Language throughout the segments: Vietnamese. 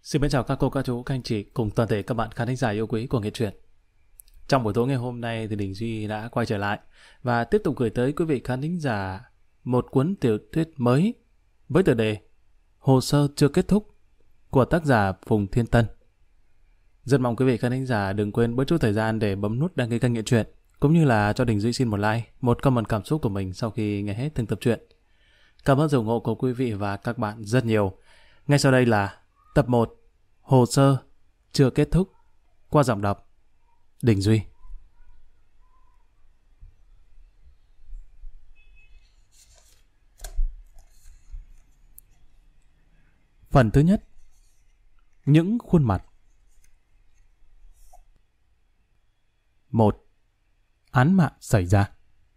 Xin mến chào các cô, các chú, các anh chị cùng toàn thể các bạn khán thính giả yêu quý của Nghệ truyện. Trong buổi tối ngày hôm nay thì Đình Duy đã quay trở lại và tiếp tục gửi tới quý vị khán thính giả một cuốn tiểu thuyết mới với tựa đề Hồ sơ chưa kết thúc của tác giả Phùng Thiên Tân. Rất mong quý vị khán thính giả đừng quên bớt chút thời gian để bấm nút đăng ký kênh Nghệ truyện, cũng như là cho Đình Duy xin một like, một comment cảm xúc của mình sau khi nghe hết từng tập truyện. Cảm ơn sự ủng hộ của quý vị và các bạn rất nhiều. Ngay sau đây là tập 1 Hồ sơ chưa kết thúc qua giọng đọc Đình Duy. Phần thứ nhất. Những khuôn mặt. 1. Án mạng xảy ra.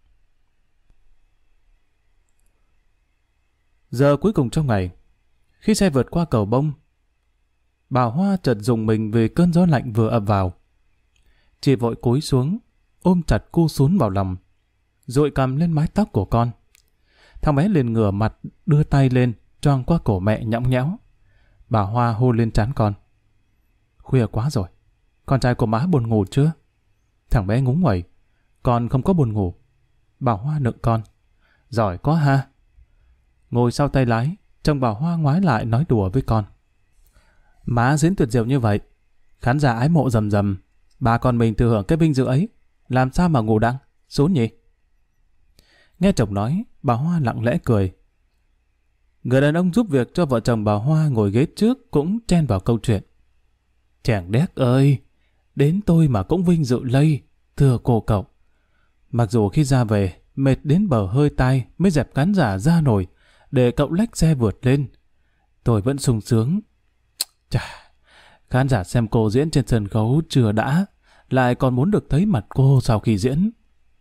Giờ cuối cùng trong ngày, khi xe vượt qua cầu bông, bà Hoa chợt rùng mình vì cơn gió lạnh vừa ập vào. Chị vội cúi xuống, ôm chặt cu sún vào lòng, dụi cằm lên mái tóc của con. Thằng bé liền ngửa mặt, đưa tay lên, choàng qua cổ mẹ nhõng nhẽo. Bà Hoa hôn lên trán con. Khuya quá rồi, con trai của má buồn ngủ chưa? Thằng bé ngúng nguẩy. Con không có buồn ngủ. Bà Hoa nựng con. Giỏi quá ha. Ngồi sau tay lái, trông bà Hoa ngoái lại nói đùa với con. Má diễn tuyệt diệu như vậy, khán giả ái mộ rầm rầm, bà con mình thừa hưởng cái vinh dự ấy, làm sao mà ngủ đắng, xuống nhỉ? Nghe chồng nói, bà Hoa lặng lẽ cười. Người đàn ông giúp việc cho vợ chồng bà Hoa ngồi ghế trước cũng chen vào câu chuyện. Chàng đéc ơi, đến tôi mà cũng vinh dự lây, thưa cô cậu. Mặc dù khi ra về, mệt đến bờ hơi tai mới dẹp khán giả ra nổi, để cậu lách xe vượt lên. Tôi vẫn sung sướng. Chà, khán giả xem cô diễn trên sân khấu chưa đã, lại còn muốn được thấy mặt cô sau khi diễn.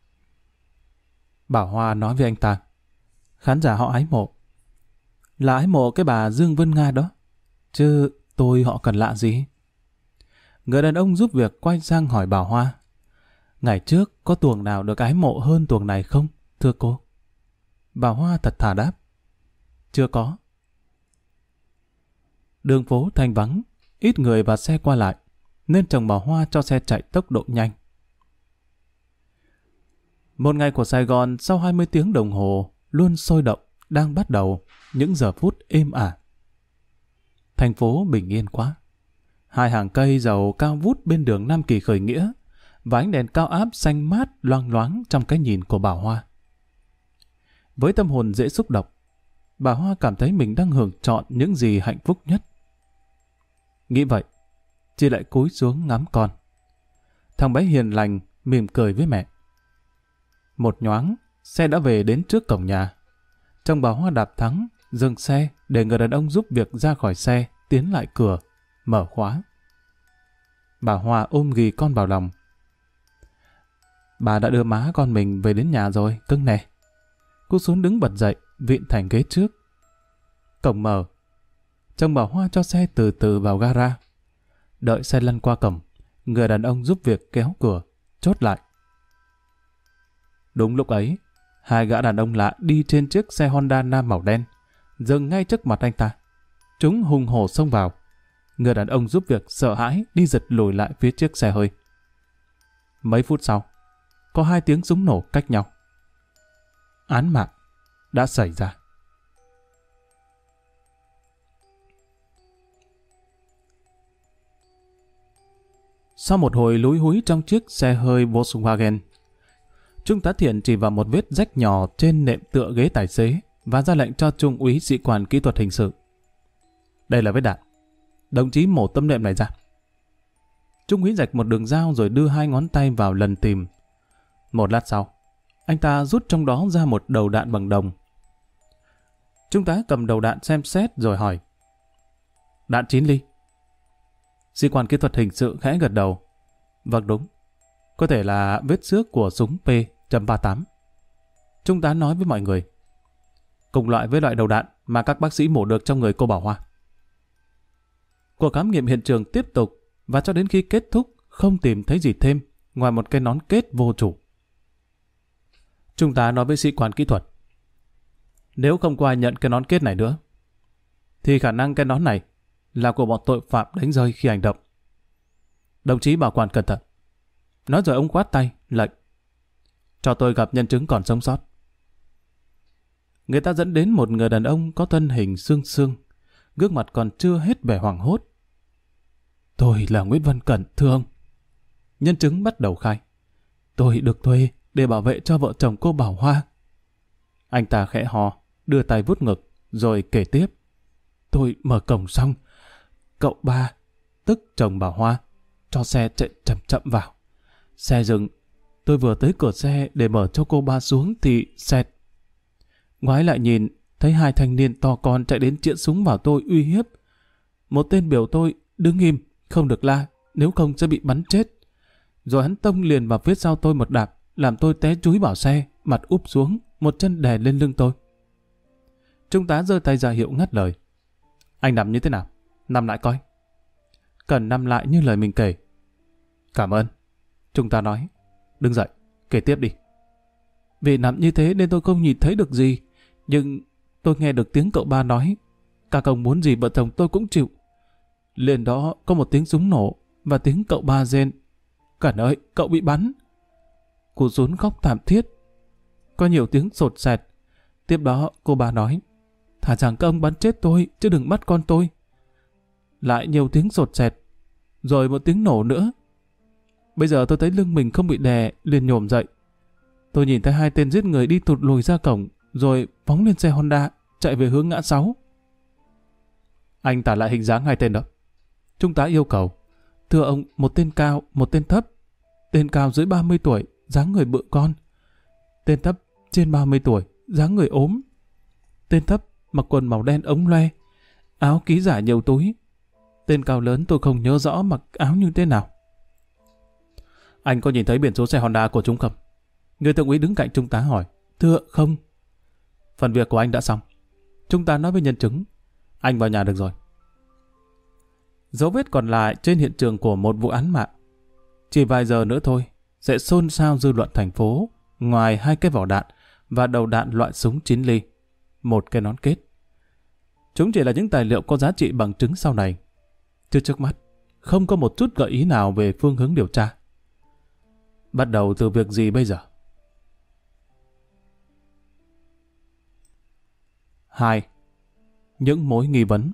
Bảo Hoa nói với anh ta, khán giả họ ái mộ. Là ái mộ cái bà Dương Vân Nga đó, chứ tôi họ cần lạ gì. Người đàn ông giúp việc quay sang hỏi Bảo Hoa, ngày trước có tuồng nào được ái mộ hơn tuồng này không, thưa cô? Bảo Hoa thật thà đáp, chưa có. Đường phố thanh vắng, ít người và xe qua lại, nên chồng Bảo Hoa cho xe chạy tốc độ nhanh. Một ngày của Sài Gòn sau 20 tiếng đồng hồ luôn sôi động đang bắt đầu những giờ phút êm ả. Thành phố bình yên quá. Hai hàng cây dầu cao vút bên đường Nam Kỳ khởi nghĩa và ánh đèn cao áp xanh mát loang loáng trong cái nhìn của Bảo Hoa. Với tâm hồn dễ xúc động, bà Hoa cảm thấy mình đang hưởng trọn những gì hạnh phúc nhất. Nghĩ vậy, chị lại cúi xuống ngắm con. Thằng bé hiền lành, mỉm cười với mẹ. Một nhoáng, xe đã về đến trước cổng nhà. Chồng bà Hoa đạp thắng, dừng xe để người đàn ông giúp việc ra khỏi xe, tiến lại cửa, mở khóa. Bà Hoa ôm ghì con vào lòng. Bà đã đưa má con mình về đến nhà rồi, cưng nè. Cô xuống đứng bật dậy, vịn thành ghế trước. Cổng mở. Chồng bà Hoa cho xe từ từ vào gara. Đợi xe lăn qua cổng, người đàn ông giúp việc kéo cửa, chốt lại. Đúng lúc ấy, hai gã đàn ông lạ đi trên chiếc xe Honda Nam màu đen, dừng ngay trước mặt anh ta. Chúng hùng hổ xông vào. Người đàn ông giúp việc sợ hãi đi giật lùi lại phía chiếc xe hơi. Mấy phút sau, có 2 tiếng súng nổ cách nhau. Án mạng đã xảy ra. Sau một hồi lúi húi trong chiếc xe hơi Volkswagen, Trung tá Thiện chỉ vào một vết rách nhỏ trên nệm tựa ghế tài xế và ra lệnh cho Trung úy sĩ quan kỹ thuật hình sự. Đây là vết đạn. Đồng chí mổ tấm nệm này ra. Trung úy rạch một đường dao rồi đưa 2 ngón tay vào lần tìm. Một lát sau, anh ta rút trong đó ra một đầu đạn bằng đồng. Trung tá cầm đầu đạn xem xét rồi hỏi. Đạn 9 ly. Sĩ quan kỹ thuật hình sự khẽ gật đầu. Vâng đúng. Có thể là vết xước của súng P.38. Trung tá nói với mọi người. Cùng loại với loại đầu đạn mà các bác sĩ mổ được trong người cô Bảo Hoa. Cuộc khám nghiệm hiện trường tiếp tục và cho đến khi kết thúc không tìm thấy gì thêm ngoài một cái nón kết vô chủ. Trung tá nói với sĩ quan kỹ thuật. Nếu không có ai nhận cái nón kết này nữa, thì khả năng cái nón này là của bọn tội phạm đánh rơi khi hành động. Đồng chí bảo quản cẩn thận. Nói rồi ông quát tay, lệnh. Cho tôi gặp nhân chứng còn sống sót. Người ta dẫn đến một người đàn ông có thân hình xương xương, gương mặt còn chưa hết vẻ hoảng hốt. Tôi là Nguyễn Văn Cẩn, thưa ông. Nhân chứng bắt đầu khai. Tôi được thuê để bảo vệ cho vợ chồng cô Bảo Hoa. Anh ta khẽ hò, đưa tay vuốt ngực, rồi kể tiếp. Tôi mở cổng xong, cậu ba, tức chồng Bảo Hoa, cho xe chạy chậm chậm vào. Xe dừng, tôi vừa tới cửa xe để mở cho cô ba xuống thì xẹt. Ngoái lại nhìn, thấy hai thanh niên to con chạy đến chĩa súng vào tôi uy hiếp. Một tên biểu tôi đứng im, không được la, nếu không sẽ bị bắn chết. Rồi hắn tông liền vào phía sau tôi một đạp, làm tôi té chúi vào xe, mặt úp xuống, một chân đè lên lưng tôi. Trung tá giơ tay ra hiệu ngắt lời. Anh nằm như thế nào? Nằm lại coi. Cần nằm lại như lời mình kể. Cảm ơn. Trung tá nói. Đứng dậy, kể tiếp đi. Vì nằm như thế nên tôi không nhìn thấy được gì, nhưng tôi nghe được tiếng cậu ba nói. Các ông muốn gì vợ chồng tôi cũng chịu. Liền đó có một tiếng súng nổ và tiếng cậu ba rên. Cẩn ơi, cậu bị bắn. Cô Dún khóc thảm thiết. Có nhiều tiếng sột sẹt. Tiếp đó cô ba nói. Thà rằng các ông bắn chết tôi, chứ đừng bắt con tôi. Lại nhiều tiếng sột sẹt. Rồi một tiếng nổ nữa. Bây giờ tôi thấy lưng mình không bị đè, liền nhổm dậy. Tôi nhìn thấy hai tên giết người đi thụt lùi ra cổng, rồi phóng lên xe Honda, chạy về hướng ngã 6. Anh tả lại hình dáng hai tên đó. Trung tá yêu cầu. Thưa ông, một tên cao, một tên thấp. Tên cao dưới 30 tuổi, dáng người bự con. Tên thấp trên 30 tuổi, dáng người ốm. Tên thấp mặc quần màu đen ống loe, áo ký giả nhiều túi. Tên cao lớn tôi không nhớ rõ mặc áo như thế nào. Anh có nhìn thấy biển số xe Honda của chúng không? Người thượng úy đứng cạnh trung tá hỏi. Thưa không. Phần việc của anh đã xong. Trung tá nói với nhân chứng. Anh vào nhà được rồi. Dấu vết còn lại trên hiện trường của một vụ án mạng. Chỉ vài giờ nữa thôi sẽ xôn xao dư luận thành phố. Ngoài 2 cái vỏ đạn và đầu đạn loại súng 9 ly, 1 cái nón kết. Chúng chỉ là những tài liệu có giá trị bằng chứng sau này. Chứ trước mắt không có một chút gợi ý nào về phương hướng điều tra. Bắt đầu từ việc gì bây giờ? 2. Những mối nghi vấn.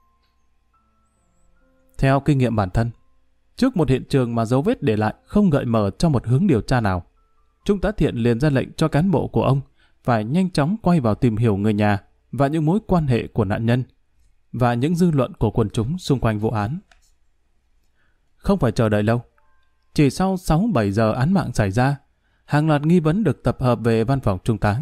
Theo kinh nghiệm bản thân, trước một hiện trường mà dấu vết để lại không gợi mở cho một hướng điều tra nào, Trung tá Thiện liền ra lệnh cho cán bộ của ông phải nhanh chóng quay vào tìm hiểu người nhà và những mối quan hệ của nạn nhân và những dư luận của quần chúng xung quanh vụ án. Không phải chờ đợi lâu, chỉ sau 6-7 giờ án mạng xảy ra, hàng loạt nghi vấn được tập hợp về văn phòng trung tá.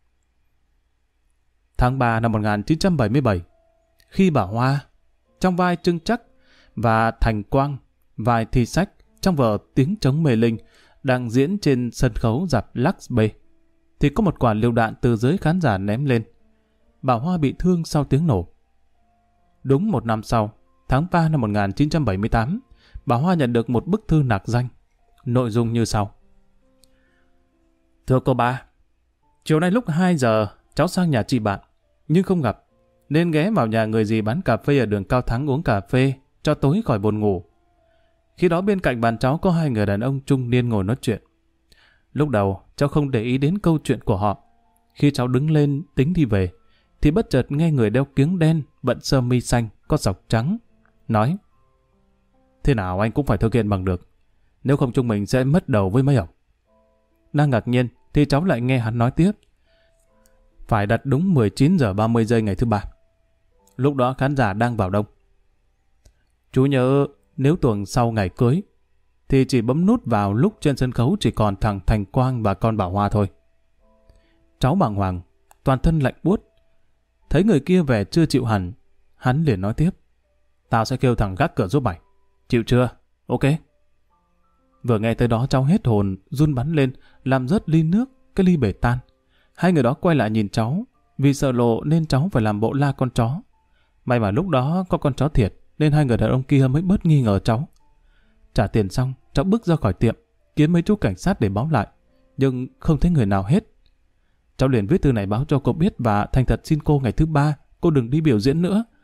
Tháng 3 năm 1977, khi Bảo Hoa, trong vai Trưng Trắc, và Thành Quang, vai Thi Sách trong vở Tiếng Trống Mê Linh đang diễn trên sân khấu rạp Lux B, thì có một quả lựu đạn từ dưới khán giả ném lên. Bảo Hoa bị thương sau tiếng nổ. Đúng 1 năm sau, tháng 3 năm 1978, Bảo Hoa nhận được một bức thư nạc danh. Nội dung như sau. Thưa cô ba, chiều nay lúc 2 giờ, cháu sang nhà chị bạn, nhưng không gặp, nên ghé vào nhà người dì bán cà phê ở đường Cao Thắng uống cà phê, cho tối khỏi buồn ngủ. Khi đó bên cạnh bàn cháu có 2 người đàn ông trung niên ngồi nói chuyện. Lúc đầu, cháu không để ý đến câu chuyện của họ. Khi cháu đứng lên tính đi về, thì bất chợt nghe người đeo kiếng đen, bận sơ mi xanh, có sọc trắng, nói: Thế nào anh cũng phải thực hiện bằng được, nếu không chúng mình sẽ mất đầu với mấy ông. Đang ngạc nhiên, thì cháu lại nghe hắn nói tiếp: Phải đặt đúng 19 giờ 30 giây ngày thứ 3. Lúc đó khán giả đang vào đông. Chú nhớ nếu tuần sau ngày cưới, thì chỉ bấm nút vào lúc trên sân khấu chỉ còn thằng Thành Quang và con Bảo Hoa thôi. Cháu bàng hoàng, toàn thân lạnh buốt. Thấy người kia vẻ chưa chịu hẳn, hắn liền nói tiếp: Tao sẽ kêu thằng gác cửa giúp mày. Chịu chưa? Ok. Vừa nghe tới đó cháu hết hồn, run bắn lên, làm rớt ly nước, cái ly bể tan. 2 người đó quay lại nhìn cháu, vì sợ lộ nên cháu phải làm bộ la con chó. May mà lúc đó có con chó thiệt, nên 2 người đàn ông kia mới bớt nghi ngờ cháu. Trả tiền xong, cháu bước ra khỏi tiệm, kiếm mấy chú cảnh sát để báo lại, nhưng không thấy người nào hết. Cháu liền viết thư này báo cho cô biết và thành thật xin cô ngày thứ 3 cô đừng đi biểu diễn nữa.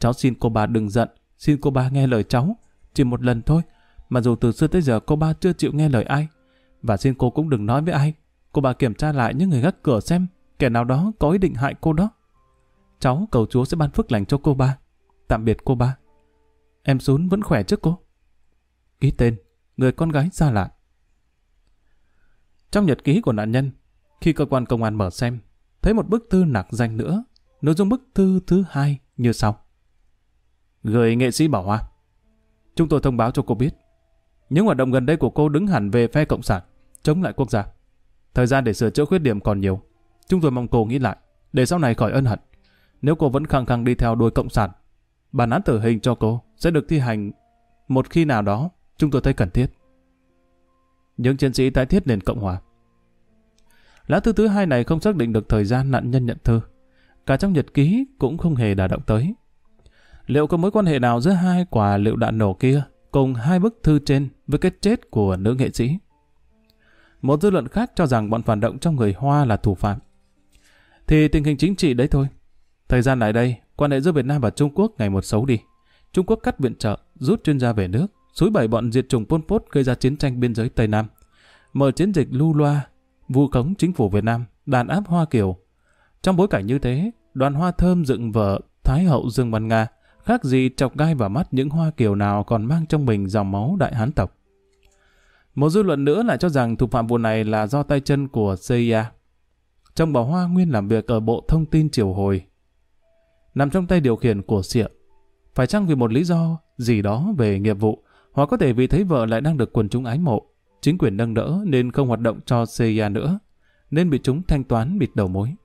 Cháu xin cô ba đừng giận, xin cô ba nghe lời cháu. Chỉ một lần thôi, mà dù từ xưa tới giờ cô ba chưa chịu nghe lời ai. Và xin cô cũng đừng nói với ai. Cô ba kiểm tra lại những người gác cửa xem kẻ nào đó có ý định hại cô đó. Cháu cầu Chúa sẽ ban phước lành cho cô ba. Tạm biệt cô ba. Em Sún vẫn khỏe chứ cô? Ký tên, người con gái xa lạ. Trong nhật ký của nạn nhân, khi cơ quan công an mở xem, thấy một bức thư nạc danh nữa. Nội dung bức thư thứ 2 như sau. Gửi nghệ sĩ Bảo Hoa. Chúng tôi thông báo cho cô biết, những hoạt động gần đây của cô đứng hẳn về phe Cộng sản, chống lại quốc gia. Thời gian để sửa chữa khuyết điểm còn nhiều. Chúng tôi mong cô nghĩ lại, để sau này khỏi ân hận. Nếu cô vẫn khăng khăng đi theo đuôi Cộng sản, bản án tử hình cho cô sẽ được thi hành một khi nào đó chúng tôi thấy cần thiết. Những chiến sĩ tái thiết nền Cộng hòa. Lá thư thứ 2 này không xác định được thời gian nạn nhân nhận thư. Cả trong nhật ký cũng không hề đả động tới. Liệu có mối quan hệ nào giữa 2 quả lựu đạn nổ kia cùng 2 bức thư trên với cái chết của nữ nghệ sĩ? Một dư luận khác cho rằng bọn phản động trong người Hoa là thủ phạm. Thì tình hình chính trị đấy thôi. Thời gian lại đây, quan hệ giữa Việt Nam và Trung Quốc ngày một xấu đi. Trung Quốc cắt viện trợ, rút chuyên gia về nước, xúi bẩy bọn diệt chủng Pol Pot gây ra chiến tranh biên giới Tây Nam, mở chiến dịch lưu loa, vu khống chính phủ Việt Nam, đàn áp Hoa Kiều. Trong bối cảnh như thế, đoàn Hoa Thơm dựng vở Thái hậu Dương Văn Nga khác gì chọc gai vào mắt những Hoa Kiều nào còn mang trong mình dòng máu Đại Hán tộc. Một dư luận nữa lại cho rằng thủ phạm vụ này là do tay chân của CIA. Chồng bà Hoa nguyên làm việc ở Bộ Thông tin Triều Hồi, nằm trong tay điều khiển của Xịa. Phải chăng vì một lý do gì đó về nghiệp vụ, hoặc có thể vì thấy vợ lại đang được quần chúng ái mộ, chính quyền nâng đỡ nên không hoạt động cho CIA nữa, nên bị chúng thanh toán bịt đầu mối.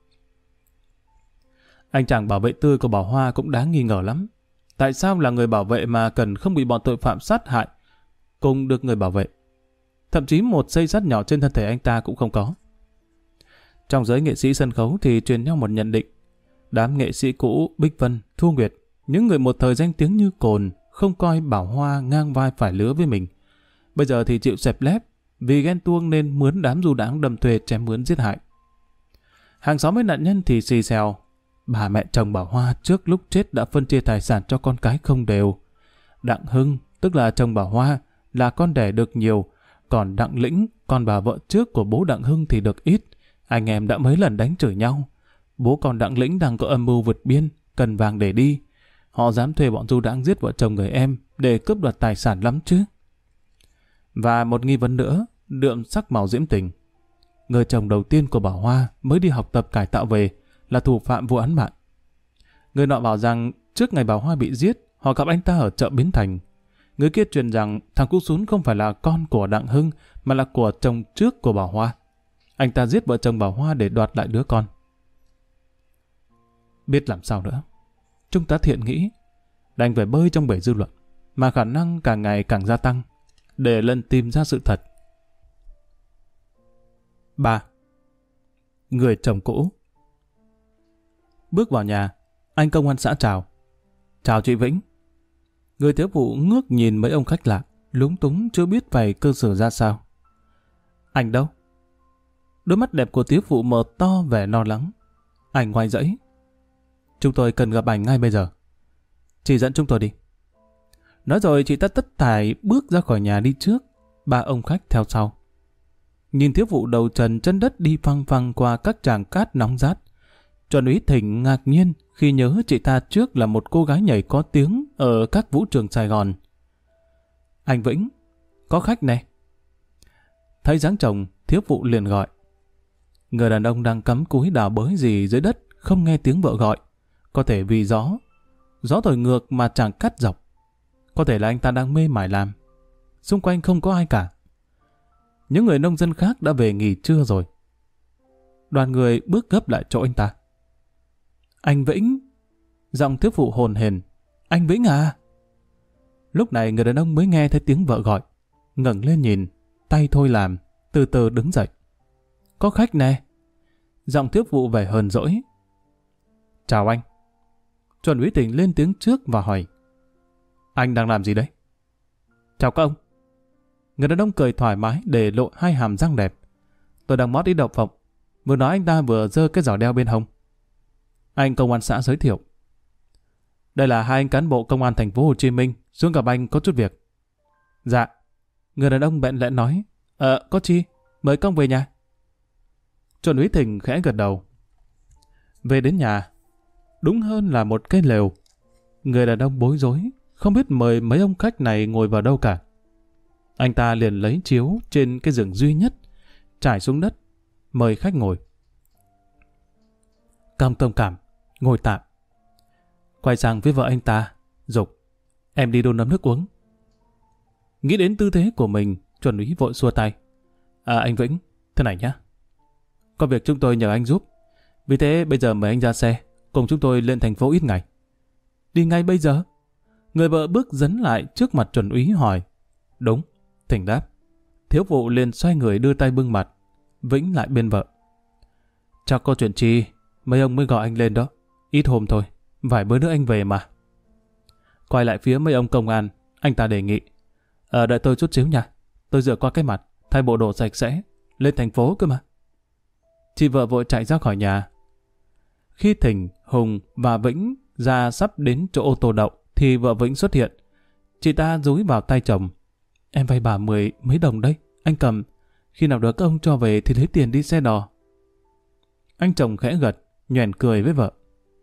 Anh chàng bảo vệ tươi của bà Hoa cũng đáng nghi ngờ lắm. Tại sao là người bảo vệ mà cần không bị bọn tội phạm sát hại cùng được người bảo vệ? Thậm chí một xây sắt nhỏ trên thân thể anh ta cũng không có. Trong giới nghệ sĩ sân khấu thì truyền nhau một nhận định. Đám nghệ sĩ cũ Bích Vân, Thu Nguyệt, những người một thời danh tiếng như cồn, không coi Bảo Hoa ngang vai phải lứa với mình. Bây giờ thì chịu xẹp lép, vì ghen tuông nên mướn đám du đãng đâm thuê chém mướn giết hại. Hàng xóm với nạn nhân thì xì xèo. Bà mẹ chồng Bảo Hoa trước lúc chết đã phân chia tài sản cho con cái không đều. Đặng Hưng, tức là chồng Bảo Hoa, là con đẻ được nhiều, còn Đặng Lĩnh, con bà vợ trước của bố Đặng Hưng thì được ít. Anh em đã mấy lần đánh chửi nhau. Bố con Đặng Lĩnh đang có âm mưu vượt biên, cần vàng để đi. Họ dám thuê bọn du đãng giết vợ chồng người em để cướp đoạt tài sản lắm chứ. Và một nghi vấn nữa, đượm sắc màu diễm tình. Người chồng đầu tiên của Bảo Hoa mới đi học tập cải tạo về là thủ phạm vụ án mạng. Người nọ bảo rằng trước ngày Bảo Hoa bị giết, họ gặp anh ta ở chợ Bến Thành. Người kia truyền rằng thằng Cú Sún không phải là con của Đặng Hưng mà là của chồng trước của Bảo Hoa. Anh ta giết vợ chồng Bảo Hoa để đoạt lại đứa con. Biết làm sao nữa. Trung tá Thiện nghĩ đành phải bơi trong bể dư luận, mà khả năng càng ngày càng gia tăng, để lần tìm ra sự thật. 3. Người chồng cũ. Bước vào nhà, anh công an xã chào. Chào chị Vĩnh. Người thiếu vụ ngước nhìn mấy ông khách lạ, lúng túng chưa biết phải cư xử ra sao. Anh đâu? Đôi mắt đẹp của thiếu vụ mở to vẻ lo lắng. Anh ngoái dãy. Chúng tôi cần gặp anh ngay bây giờ. Chị dẫn chúng tôi đi. Nói rồi chị ta tất thải bước ra khỏi nhà đi trước, 3 ông khách theo sau. Nhìn thiếu vụ đầu trần chân đất đi phăng phăng qua các tràng cát nóng rát, Chuẩn úy Thịnh ngạc nhiên khi nhớ chị ta trước là một cô gái nhảy có tiếng ở các vũ trường Sài Gòn. Anh Vĩnh, có khách này. Thấy dáng chồng, thiếu vụ liền gọi. Người đàn ông đang cắm cúi đào bới gì dưới đất, không nghe tiếng vợ gọi. Có thể vì gió thổi ngược mà chẳng cắt dọc. Có thể là anh ta đang mê mải làm. Xung quanh không có ai cả. Những người nông dân khác đã về nghỉ trưa rồi. Đoàn người bước gấp lại chỗ anh ta. Anh Vĩnh! Giọng thiếu phụ hồn hển. Anh Vĩnh à! Lúc này người đàn ông mới nghe thấy tiếng vợ gọi. Ngẩng lên nhìn, tay thôi làm, từ từ đứng dậy. Có khách nè! Giọng thiếu phụ vẻ hờn dỗi. Chào anh. Chuẩn úy Tình lên tiếng trước và hỏi. Anh đang làm gì đấy? Chào các ông. Người đàn ông cười thoải mái để lộ 2 hàm răng đẹp. Tôi đang mót ít đậu phộng. Vừa nói anh ta vừa giơ cái giỏ đeo bên hông. Anh công an xã giới thiệu. Đây là hai anh cán bộ công an thành phố Hồ Chí Minh xuống gặp anh có chút việc. Dạ. Người đàn ông bẽn lẽn nói. Có chi? Mời công về nhà. Chuẩn úy Thịnh khẽ gật đầu. Về đến nhà, đúng hơn là một cái lều. Người đàn ông bối rối, không biết mời mấy ông khách này ngồi vào đâu cả. Anh ta liền lấy chiếu trên cái giường duy nhất, trải xuống đất, mời khách ngồi. Cam thông cảm, ngồi tạm. Quay sang với vợ anh ta, dục. Em đi đun nóng nước uống. Nghĩ đến tư thế của mình, chuẩn úy vội xua tay. Anh Vĩnh, thế này nhá. Có việc chúng tôi nhờ anh giúp. Vì thế bây giờ mời anh ra xe, cùng chúng tôi lên thành phố ít ngày. Đi ngay bây giờ? Người vợ bước dấn lại trước mặt chuẩn úy hỏi. Đúng, Thịnh đáp. Thiếu vụ liền xoay người đưa tay bưng mặt. Vĩnh lại bên vợ. Chắc có chuyện chi, mấy ông mới gọi anh lên đó. Ít hôm thôi, vài bữa nữa anh về mà. Quay lại phía mấy ông công an, anh ta đề nghị. Đợi tôi chút xíu nha. Tôi rửa qua cái mặt, thay bộ đồ sạch sẽ, lên thành phố cơ mà. Chị vợ vội chạy ra khỏi nhà. Khi Thịnh, Hùng và Vĩnh ra sắp đến chỗ ô tô đậu, thì vợ Vĩnh xuất hiện. Chị ta dúi vào tay chồng. Em vay bà 10 mấy đồng đấy, anh cầm. Khi nào được các ông cho về thì lấy tiền đi xe đò. Anh chồng khẽ gật, nhoẻn cười với vợ.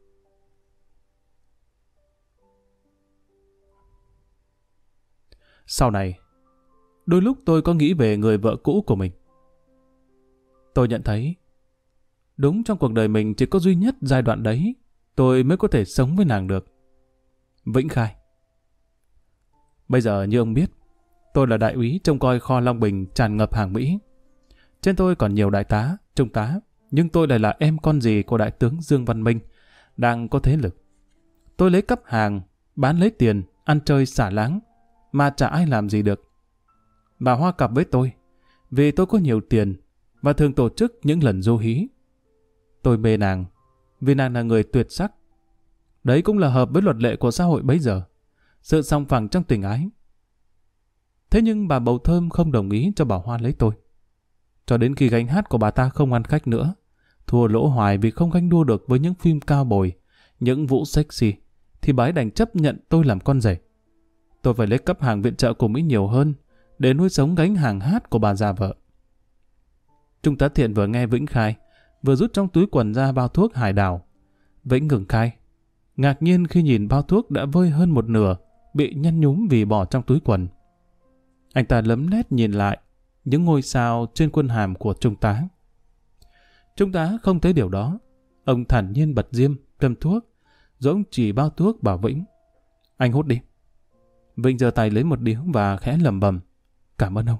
Sau này, đôi lúc tôi có nghĩ về người vợ cũ của mình. Tôi nhận thấy, đúng trong cuộc đời mình chỉ có duy nhất giai đoạn đấy, tôi mới có thể sống với nàng được. Vĩnh khai. Bây giờ như ông biết, tôi là đại úy trông coi kho Long Bình tràn ngập hàng Mỹ. Trên tôi còn nhiều đại tá, trung tá, nhưng tôi lại là em con rì của đại tướng Dương Văn Minh, đang có thế lực. Tôi lấy cắp hàng, bán lấy tiền, ăn chơi xả láng, mà chả ai làm gì được. Bà Hoa cặp với tôi, vì tôi có nhiều tiền và thường tổ chức những lần du hí. Tôi mê nàng, vì nàng là người tuyệt sắc. Đấy cũng là hợp với luật lệ của xã hội bấy giờ, sự song phẳng trong tình ái. Thế nhưng bà Bầu Thơm không đồng ý cho bà Hoa lấy tôi. Cho đến khi gánh hát của bà ta không ăn khách nữa, thua lỗ hoài vì không gánh đua được với những phim cao bồi, những vũ sexy, thì bà ấy đành chấp nhận tôi làm con rể. Tôi phải lấy cấp hàng viện trợ của Mỹ nhiều hơn để nuôi sống gánh hàng hát của bà già vợ. Trung tá Thiện vừa nghe Vĩnh khai, vừa rút trong túi quần ra bao thuốc hải đảo. Vĩnh ngừng khai, ngạc nhiên khi nhìn bao thuốc đã vơi hơn một nửa, bị nhăn nhúm vì bỏ trong túi quần. Anh ta lấm lét nhìn lại những ngôi sao trên quân hàm của trung tá. Trung tá không thấy điều đó. Ông thản nhiên bật diêm, cầm thuốc, rồi ông chỉ bao thuốc bảo Vĩnh. Anh hút đi. Vĩnh giơ tay lấy một điếu và khẽ lẩm bẩm. Cảm ơn ông.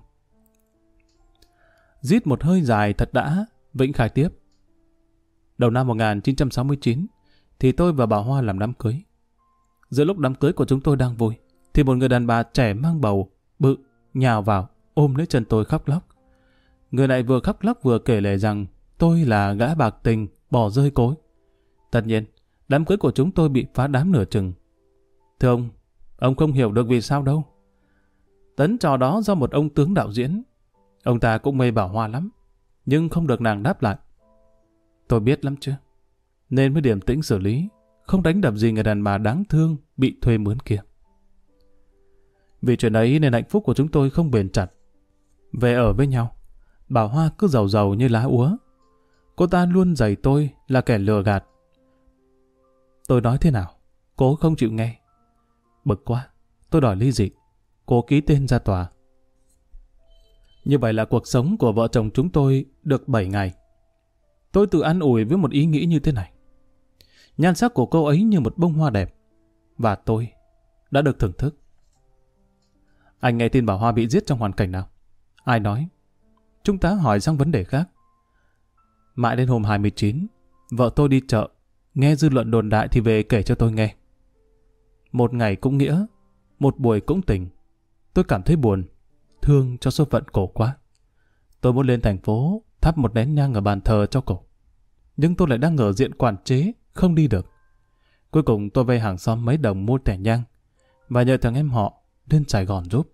Rít một hơi dài thật đã, Vĩnh khai tiếp. Đầu năm 1969 thì tôi và bà Hoa làm đám cưới. Giữa lúc đám cưới của chúng tôi đang vui, thì một người đàn bà trẻ mang bầu, bự, nhào vào, ôm lấy chân tôi khóc lóc. Người này vừa khóc lóc vừa kể lể rằng tôi là gã bạc tình, bỏ rơi cối. Tất nhiên, đám cưới của chúng tôi bị phá đám nửa chừng. Thưa ông không hiểu được vì sao đâu. Tấn trò đó do một ông tướng đạo diễn. Ông ta cũng mê bà Hoa lắm, nhưng không được nàng đáp lại. Tôi biết lắm chứ, nên mới điềm tĩnh xử lý, không đánh đập gì người đàn bà đáng thương bị thuê mướn kia. Vì chuyện ấy nên hạnh phúc của chúng tôi không bền chặt. Về ở với nhau, bà Hoa cứ giàu giàu như lá úa. Cô ta luôn giày tôi là kẻ lừa gạt. Tôi nói thế nào, cô không chịu nghe. Bực quá, tôi đòi ly dị. Cô ký tên ra tòa. Như vậy là cuộc sống của vợ chồng chúng tôi được 7 ngày. Tôi tự an ủi với một ý nghĩ như thế này. Nhan sắc của cô ấy như một bông hoa đẹp, và tôi đã được thưởng thức. Anh nghe tin bà Hoa bị giết trong hoàn cảnh nào? Ai nói? Trung tá hỏi sang vấn đề khác. Mãi đến hôm 29, vợ tôi đi chợ, nghe dư luận đồn đại thì về kể cho tôi nghe. Một ngày cũng nghĩa, một buổi cũng tình. Tôi cảm thấy buồn, thương cho số phận cổ quá. Tôi muốn lên thành phố thắp một nén nhang ở bàn thờ cho cổ. Nhưng tôi lại đang ở diện quản chế, không đi được. Cuối cùng tôi vay hàng xóm mấy đồng mua thẻ nhang và nhờ thằng em họ lên Sài Gòn giúp.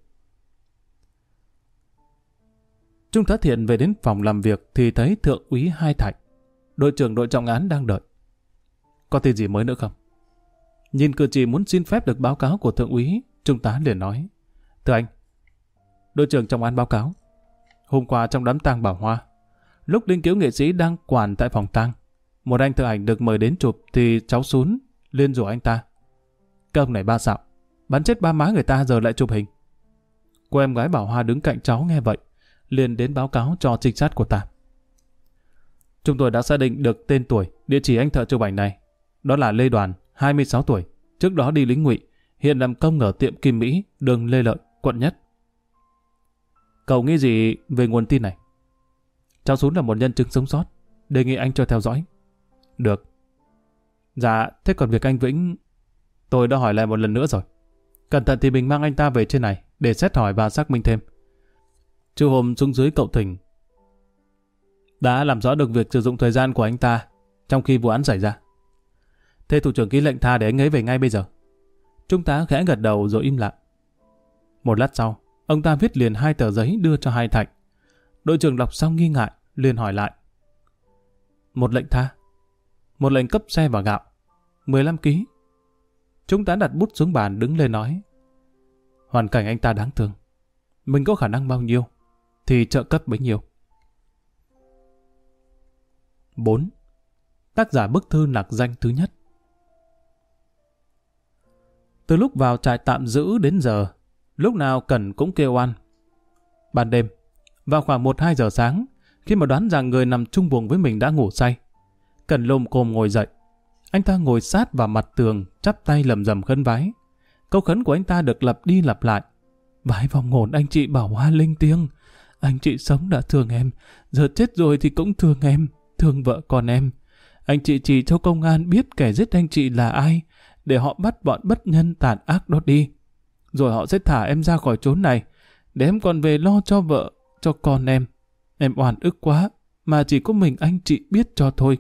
Trung tá Thiện về đến phòng làm việc thì thấy thượng úy Hai Thạch, đội trưởng đội trọng án đang đợi. Có tin gì mới nữa không? Nhìn cử chỉ muốn xin phép được báo cáo của thượng úy, trung tá liền nói: Thưa anh, đội trưởng trọng án báo cáo. Hôm qua trong đám tang Bảo Hoa, lúc linh cứu nghệ sĩ đang quản tại phòng tang, một anh thợ ảnh được mời đến chụp thì cháu Sún liền rủ anh ta: Các ông này ba xạo, bắn chết ba má người ta giờ lại chụp hình. Cô em gái Bảo Hoa đứng cạnh cháu nghe vậy, liền đến báo cáo cho trinh sát của ta. Chúng tôi đã xác định được tên tuổi, địa chỉ anh thợ chụp ảnh này. Đó là Lê Đoàn, 26 tuổi, trước đó đi lính ngụy, hiện làm công ở tiệm Kim Mỹ, đường Lê Lợi, quận Nhất. Cậu nghĩ gì về nguồn tin này? Cháu Sún là một nhân chứng sống sót, đề nghị anh cho theo dõi. Được. Dạ, thế còn việc anh Vĩnh, tôi đã hỏi lại một lần nữa rồi. Cẩn thận thì mình mang anh ta về trên này để xét hỏi và xác minh thêm. Trưa hôm xuống dưới cậu Thình đã làm rõ được việc sử dụng thời gian của anh ta trong khi vụ án xảy ra. Thế thủ trưởng ký lệnh tha để anh ấy về ngay bây giờ. Trung tá khẽ gật đầu rồi im lặng. Một lát sau, ông ta viết liền 2 tờ giấy đưa cho Hai Thạnh. Đội trưởng đọc xong nghi ngại, liền hỏi lại. Một lệnh tha, một lệnh cấp xe và gạo, 15 ký. Trung tá đặt bút xuống bàn đứng lên nói: Hoàn cảnh anh ta đáng thương, mình có khả năng bao nhiêu thì trợ cấp bấy nhiêu. 4. Tác giả bức thư nặc danh thứ nhất. Từ lúc vào trại tạm giữ đến giờ, lúc nào Cần cũng kêu oan. Ban đêm, vào khoảng 1-2 giờ sáng, khi mà đoán rằng người nằm chung buồng với mình đã ngủ say, Cần lồm cồm ngồi dậy. Anh ta ngồi sát vào mặt tường, chắp tay lầm rầm khấn vái. Câu khấn của anh ta được lặp đi lặp lại: Vái vòng hồn anh chị Bảo Hoa linh thiêng, anh chị sống đã thương em, giờ chết rồi thì cũng thương em, thương vợ con em. Anh chị chỉ cho công an biết kẻ giết anh chị là ai, để họ bắt bọn bất nhân tàn ác đó đi. Rồi họ sẽ thả em ra khỏi chốn này, để em còn về lo cho vợ, cho con em. Em oan ức quá, mà chỉ có mình anh chị biết cho thôi.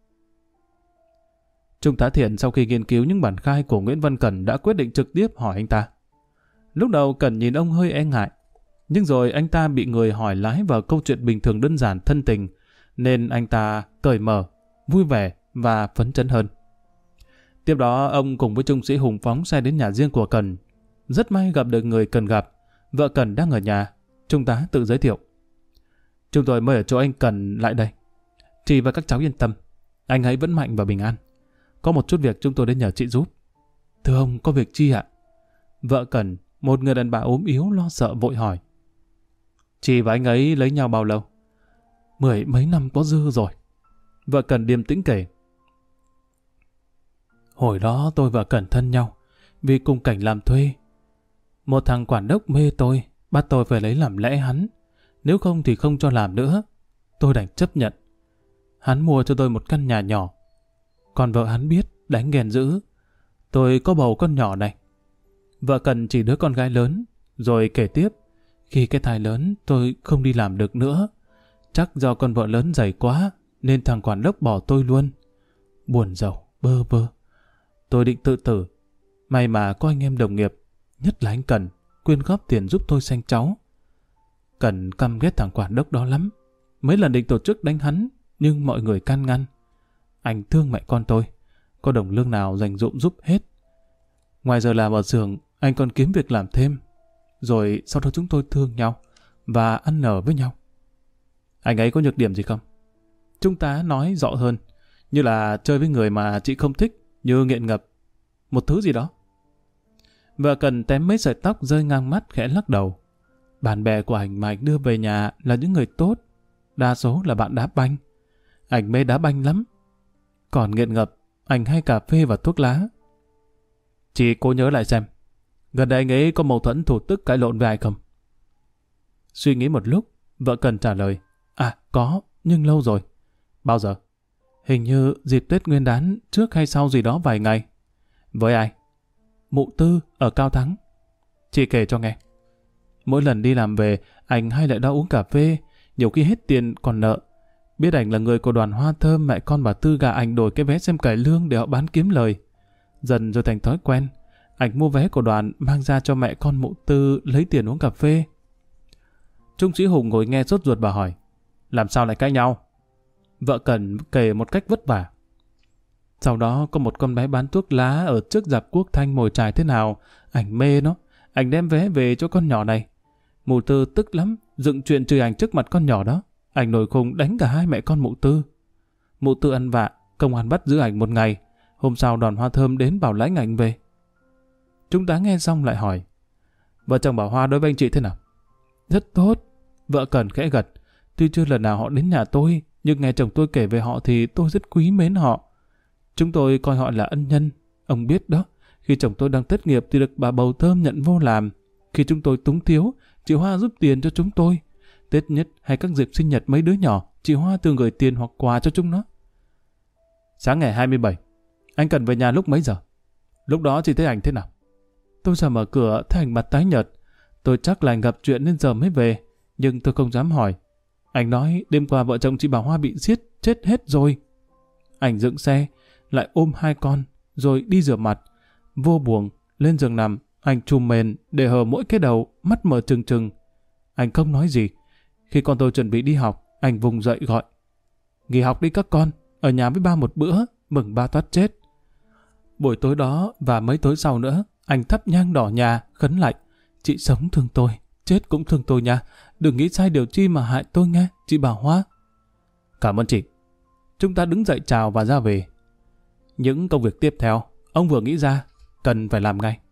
Trung tá Thiện sau khi nghiên cứu những bản khai của Nguyễn Văn Cần đã quyết định trực tiếp hỏi anh ta. Lúc đầu Cần nhìn ông hơi e ngại, nhưng rồi anh ta bị người hỏi lái vào câu chuyện bình thường đơn giản thân tình, nên anh ta cởi mở, vui vẻ và phấn chấn hơn. Tiếp đó ông cùng với trung sĩ Hùng phóng xe đến nhà riêng của Cần. Rất may gặp được người cần gặp, vợ Cần đang ở nhà. Trung tá tự giới thiệu: Chúng tôi mới ở chỗ anh Cần lại đây. Chị và các cháu yên tâm, anh ấy vẫn mạnh và bình an. Có một chút việc chúng tôi đến nhờ chị giúp. Thưa ông, có việc chi ạ? Vợ Cần, một người đàn bà ốm yếu lo sợ vội hỏi. Chị và anh ấy lấy nhau bao lâu? 10 mấy năm có dư rồi. Vợ Cần điềm tĩnh kể. Hồi đó tôi và Cần thân nhau vì cùng cảnh làm thuê. Một thằng quản đốc mê tôi, bắt tôi phải lấy làm lẽ hắn, nếu không thì không cho làm nữa. Tôi đành chấp nhận. Hắn mua cho tôi một căn nhà nhỏ. Còn vợ hắn biết, đánh ghen dữ. Tôi có bầu con nhỏ này. Vợ Cần chỉ đứa con gái lớn, rồi kể tiếp. Khi cái thai lớn tôi không đi làm được nữa. Chắc do con vợ lớn dày quá, nên thằng quản đốc bỏ tôi luôn. Buồn rầu, bơ vơ. Tôi định tự tử. May mà có anh em đồng nghiệp, nhất là anh Cần, quyên góp tiền giúp tôi sanh cháu. Cần căm ghét thằng quản đốc đó lắm. Mấy lần định tổ chức đánh hắn, nhưng mọi người can ngăn. Anh thương mẹ con tôi, có đồng lương nào dành dụm giúp hết. Ngoài giờ làm ở xưởng, anh còn kiếm việc làm thêm. Rồi sau đó chúng tôi thương nhau và ăn nở với nhau. Anh ấy có nhược điểm gì không? Trung tá nói rõ hơn, như là chơi với người mà chị không thích, như nghiện ngập, một thứ gì đó. Vợ Cần tém mấy sợi tóc rơi ngang mắt khẽ lắc đầu. Bạn bè của anh mà anh đưa về nhà là những người tốt, đa số là bạn đá banh. Anh mê đá banh lắm. Còn nghiện ngập, anh hay cà phê và thuốc lá. Chị cố nhớ lại xem, gần đây anh ấy có mâu thuẫn thủ tức cãi lộn với ai không? Suy nghĩ một lúc, vợ Cần trả lời. À, có, nhưng lâu rồi. Bao giờ? Hình như dịp Tết Nguyên đán trước hay sau gì đó vài ngày. Với ai? Mụ Tư ở Cao Thắng. Chị kể cho nghe. Mỗi lần đi làm về, anh hay lại đó uống cà phê, nhiều khi hết tiền còn nợ. Biết anh là người của đoàn Hoa Thơm, mẹ con bà Tư gạ anh đổi cái vé xem cải lương để họ bán kiếm lời. Dần rồi thành thói quen, anh mua vé của đoàn mang ra cho mẹ con mụ Tư lấy tiền uống cà phê. Trung sĩ Hùng ngồi nghe sốt ruột bà hỏi. Làm sao lại cãi nhau? Vợ Cần kể một cách vất vả. Sau đó có một con bé bán thuốc lá ở trước rạp Quốc Thanh mồi chài thế nào. Ảnh mê nó. Ảnh đem vé về cho con nhỏ này. Mụ Tư tức lắm, dựng chuyện chửi ảnh trước mặt con nhỏ đó. Ảnh nổi khùng đánh cả hai mẹ con mụ Tư. Mụ Tư ăn vạ, công an bắt giữ ảnh một ngày. Hôm sau đoàn Hoa Thơm đến bảo lãnh ảnh về. Chúng ta nghe xong lại hỏi, vợ chồng bà Hoa đối với anh chị thế nào? Rất tốt. Vợ Cần khẽ gật. Tuy chưa lần nào họ đến nhà tôi, nhưng nghe chồng tôi kể về họ thì tôi rất quý mến họ. Chúng tôi coi họ là ân nhân. Ông biết đó, khi chồng tôi đang thất nghiệp thì được bà bầu Thơm nhận vô làm. Khi chúng tôi túng thiếu, chị Hoa giúp tiền cho chúng tôi. Tết nhất hay các dịp sinh nhật mấy đứa nhỏ, chị Hoa thường gửi tiền hoặc quà cho chúng nó. Sáng ngày 27, anh Cần về nhà lúc mấy giờ? Lúc đó chị thấy ảnh thế nào? Tôi ra mở cửa thấy ảnh mặt tái nhợt. Tôi chắc là anh gặp chuyện nên giờ mới về, nhưng tôi không dám hỏi. Anh nói đêm qua vợ chồng chị bà Hoa bị giết, chết hết rồi. Ảnh dựng xe, lại ôm hai con, rồi đi rửa mặt. Vô buồng, lên giường nằm, anh trùm mền để hờ mỗi cái đầu, mắt mở trừng trừng. Anh không nói gì. Khi con tôi chuẩn bị đi học, anh vùng dậy gọi. Nghỉ học đi các con, ở nhà với ba một bữa, mừng ba thoát chết. Buổi tối đó và mấy tối sau nữa, anh thắp nhang đỏ nhà, khấn lạy. Chị sống thương tôi, chết cũng thương tôi nha. Đừng nghĩ sai điều chi mà hại tôi nghe, chị bà Hoa. Cảm ơn chị. Chúng ta đứng dậy chào và ra về. Những công việc tiếp theo, ông vừa nghĩ ra, cần phải làm ngay.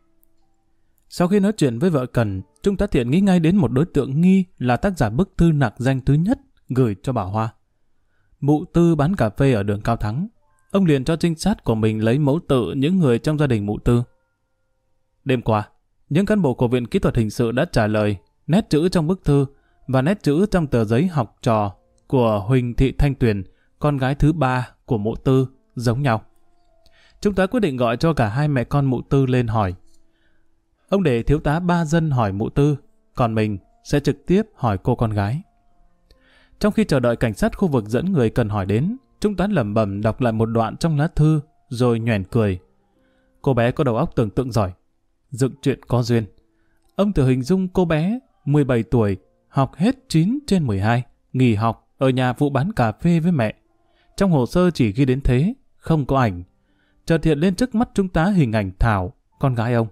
Sau khi nói chuyện với vợ Cần, chúng ta thiện nghĩ ngay đến một đối tượng nghi là tác giả bức thư nặc danh thứ nhất gửi cho bà Hoa. Mụ Tư bán cà phê ở đường Cao Thắng. Ông liền cho trinh sát của mình lấy mẫu tự những người trong gia đình mụ Tư. Đêm qua, những cán bộ của Viện Kỹ thuật Hình sự đã trả lời nét chữ trong bức thư và nét chữ trong tờ giấy học trò của Huỳnh Thị Thanh Tuyền, con gái thứ ba của mụ Tư, giống nhau. Chúng ta quyết định gọi cho cả hai mẹ con mụ Tư lên hỏi. Ông để thiếu tá Ba Dân hỏi mụ Tư, còn mình sẽ trực tiếp hỏi cô con gái. Trong khi chờ đợi cảnh sát khu vực dẫn người cần hỏi đến, chúng ta lẩm bẩm đọc lại một đoạn trong lá thư, rồi nhoẻn cười. Cô bé có đầu óc tưởng tượng giỏi, dựng chuyện có duyên. Ông tự hình dung cô bé, 17 tuổi, học hết 9 trên 12, nghỉ học, ở nhà phụ bán cà phê với mẹ. Trong hồ sơ chỉ ghi đến thế, không có ảnh. Chợt hiện lên trước mắt chúng ta hình ảnh Thảo, con gái ông.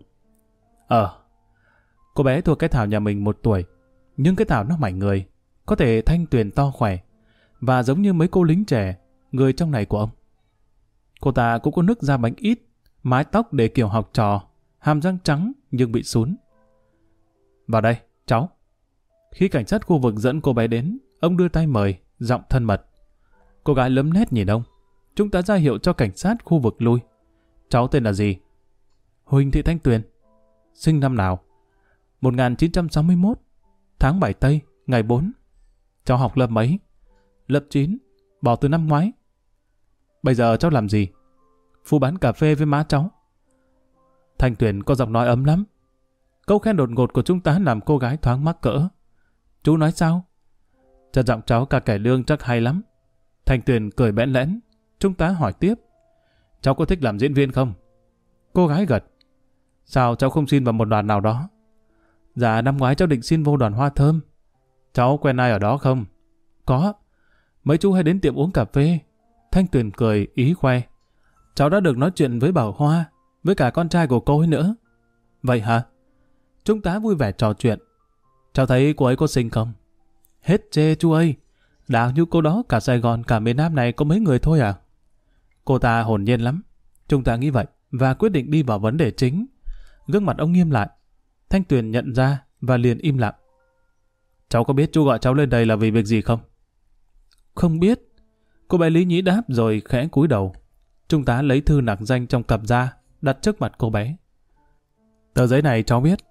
Cô bé thua cái Thảo nhà mình 1 tuổi, nhưng cái Thảo nó mảnh người, có thể Thanh Tuyền to khỏe, và giống như mấy cô lính trẻ, người trong này của ông. Cô ta cũng có nước da bánh ít, mái tóc để kiểu học trò, hàm răng trắng nhưng bị sún. Vào đây, cháu. Khi cảnh sát khu vực dẫn cô bé đến, ông đưa tay mời, giọng thân mật. Cô gái lấm nét nhìn ông. Chúng ta ra hiệu cho cảnh sát khu vực lui. Cháu tên là gì? Huỳnh Thị Thanh Tuyền. Sinh năm nào? 1961, tháng 7 Tây, ngày 4. Cháu học lớp mấy? Lớp 9, bỏ từ năm ngoái. Bây giờ cháu làm gì? Phụ bán cà phê với má cháu. Thanh Tuyền có giọng nói ấm lắm. Câu khen đột ngột của chúng ta làm cô gái thoáng mắc cỡ. Chú nói sao? Chất giọng cháu ca cải lương chắc hay lắm. Thanh Tuyền cười bẽn lẽn. Chúng ta hỏi tiếp. Cháu có thích làm diễn viên không? Cô gái gật. Sao cháu không xin vào một đoàn nào đó? Dạ năm ngoái cháu định xin vô đoàn Hoa Thơm. Cháu quen ai ở đó không? Có. Mấy chú hay đến tiệm uống cà phê. Thanh Tuyền cười ý khoe. Cháu đã được nói chuyện với Bảo Hoa, với cả con trai của cô ấy nữa. Vậy hả? Chúng ta vui vẻ trò chuyện. Cháu thấy cô ấy có xinh không? Hết chê chú ơi. Đào như cô đó cả Sài Gòn cả miền Nam này có mấy người thôi à? Cô ta hồn nhiên lắm. Chúng ta nghĩ vậy và quyết định đi vào vấn đề chính. Gương mặt ông nghiêm lại. Thanh Tuyền nhận ra và liền im lặng. Cháu có biết chú gọi cháu lên đây là vì việc gì không? Không biết. Cô bé lý nhí đáp rồi khẽ cúi đầu. Chúng ta lấy thư nặc danh trong cặp ra, đặt trước mặt cô bé. Tờ giấy này cháu biết.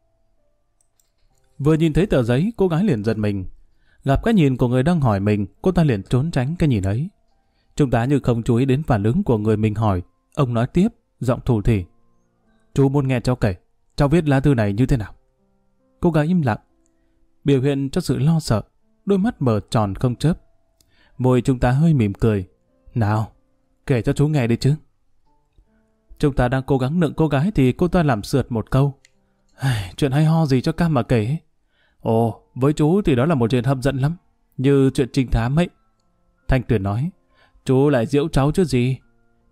Vừa nhìn thấy tờ giấy, cô gái liền giật mình. Gặp cái nhìn của người đang hỏi mình, cô ta liền trốn tránh cái nhìn ấy. Chúng ta như không chú ý đến phản ứng của người mình hỏi. Ông nói tiếp, giọng thủ thỉ. Chú muốn nghe cháu kể, cháu viết lá thư này như thế nào? Cô gái im lặng, biểu hiện cho sự lo sợ, đôi mắt mở tròn không chớp. Môi chúng ta hơi mỉm cười. Nào, kể cho chú nghe đi chứ. Chúng ta đang cố gắng nựng cô gái thì cô ta làm sượt một câu. Chuyện hay ho gì cho Cam mà kể. Ồ, với chú thì đó là một chuyện hấp dẫn lắm, như chuyện trinh thám ấy. Thanh Tuyền nói, chú lại giễu cháu chứ gì.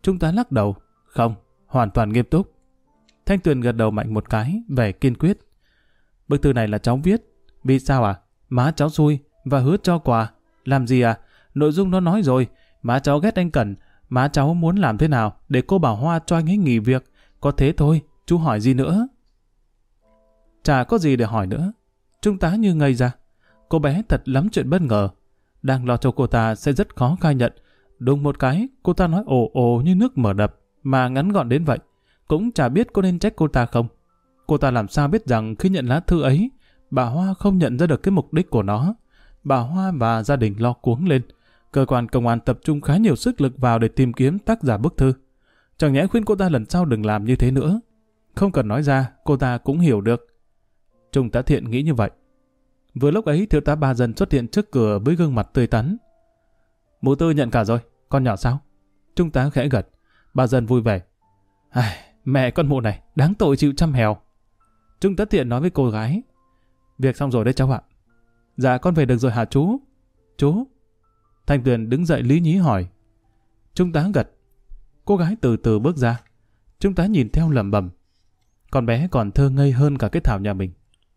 Trung tá lắc đầu. Không, hoàn toàn nghiêm túc. Thanh Tuyền gật đầu mạnh một cái, vẻ kiên quyết. Bức thư này là cháu viết. Vì sao à? Má cháu xui và hứa cho quà. Làm gì à? Nội dung nó nói rồi. Má cháu ghét anh Cẩn. Má cháu muốn làm thế nào để cô Bảo Hoa cho anh ấy nghỉ việc. Có thế thôi, chú hỏi gì nữa? Chả có gì để hỏi nữa. Trung tá như ngây ra. Cô bé thật lắm chuyện bất ngờ. Đang lo cho cô ta sẽ rất khó khai nhận. Đùng một cái, cô ta nói ồ ồ như nước mở đập, mà ngắn gọn đến vậy. Cũng chả biết có nên trách cô ta không. Cô ta làm sao biết rằng khi nhận lá thư ấy, bà Hoa không nhận ra được cái mục đích của nó. Bà Hoa và gia đình lo cuống lên. Cơ quan công an tập trung khá nhiều sức lực vào để tìm kiếm tác giả bức thư. Chẳng nhẽ khuyên cô ta lần sau đừng làm như thế nữa. Không cần nói ra, cô ta cũng hiểu được. Trung tá Thiện nghĩ như vậy. Vừa lúc ấy, thiếu tá Ba Dân xuất hiện trước cửa với gương mặt tươi tắn. Mụ Tư nhận cả rồi, con nhỏ sao? Trung tá khẽ gật. Ba Dân vui vẻ. Mẹ con mụ này, đáng tội chịu trăm hèo. Trung tá Thiện nói với cô gái. Việc xong rồi đấy cháu ạ. Dạ con về được rồi hả chú? Chú? Thanh Tuyền đứng dậy lý nhí hỏi. Trung tá gật. Cô gái từ từ bước ra. Trung tá nhìn theo lẩm bẩm. Con bé còn thơ ngây hơn cả cái Thảo nhà mình.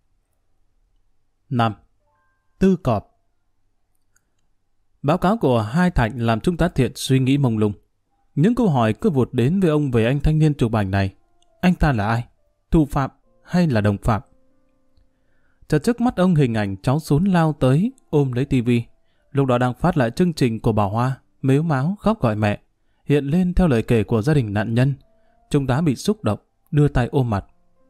5. Tư Cọp. Báo cáo của Hai Thạnh làm Trung tá Thiện suy nghĩ mông lung. Những câu hỏi cứ vụt đến với ông về anh thanh niên chụp ảnh này. Anh ta là ai? Thủ phạm hay là đồng phạm? Chợt trước mắt ông hình ảnh cháu Sún lao tới ôm lấy tivi. Lúc đó đang phát lại chương trình của Bảo Hoa, mếu máo khóc gọi mẹ. Hiện lên theo lời kể của gia đình nạn nhân. Trung tá bị xúc động, đưa tay ôm mặt.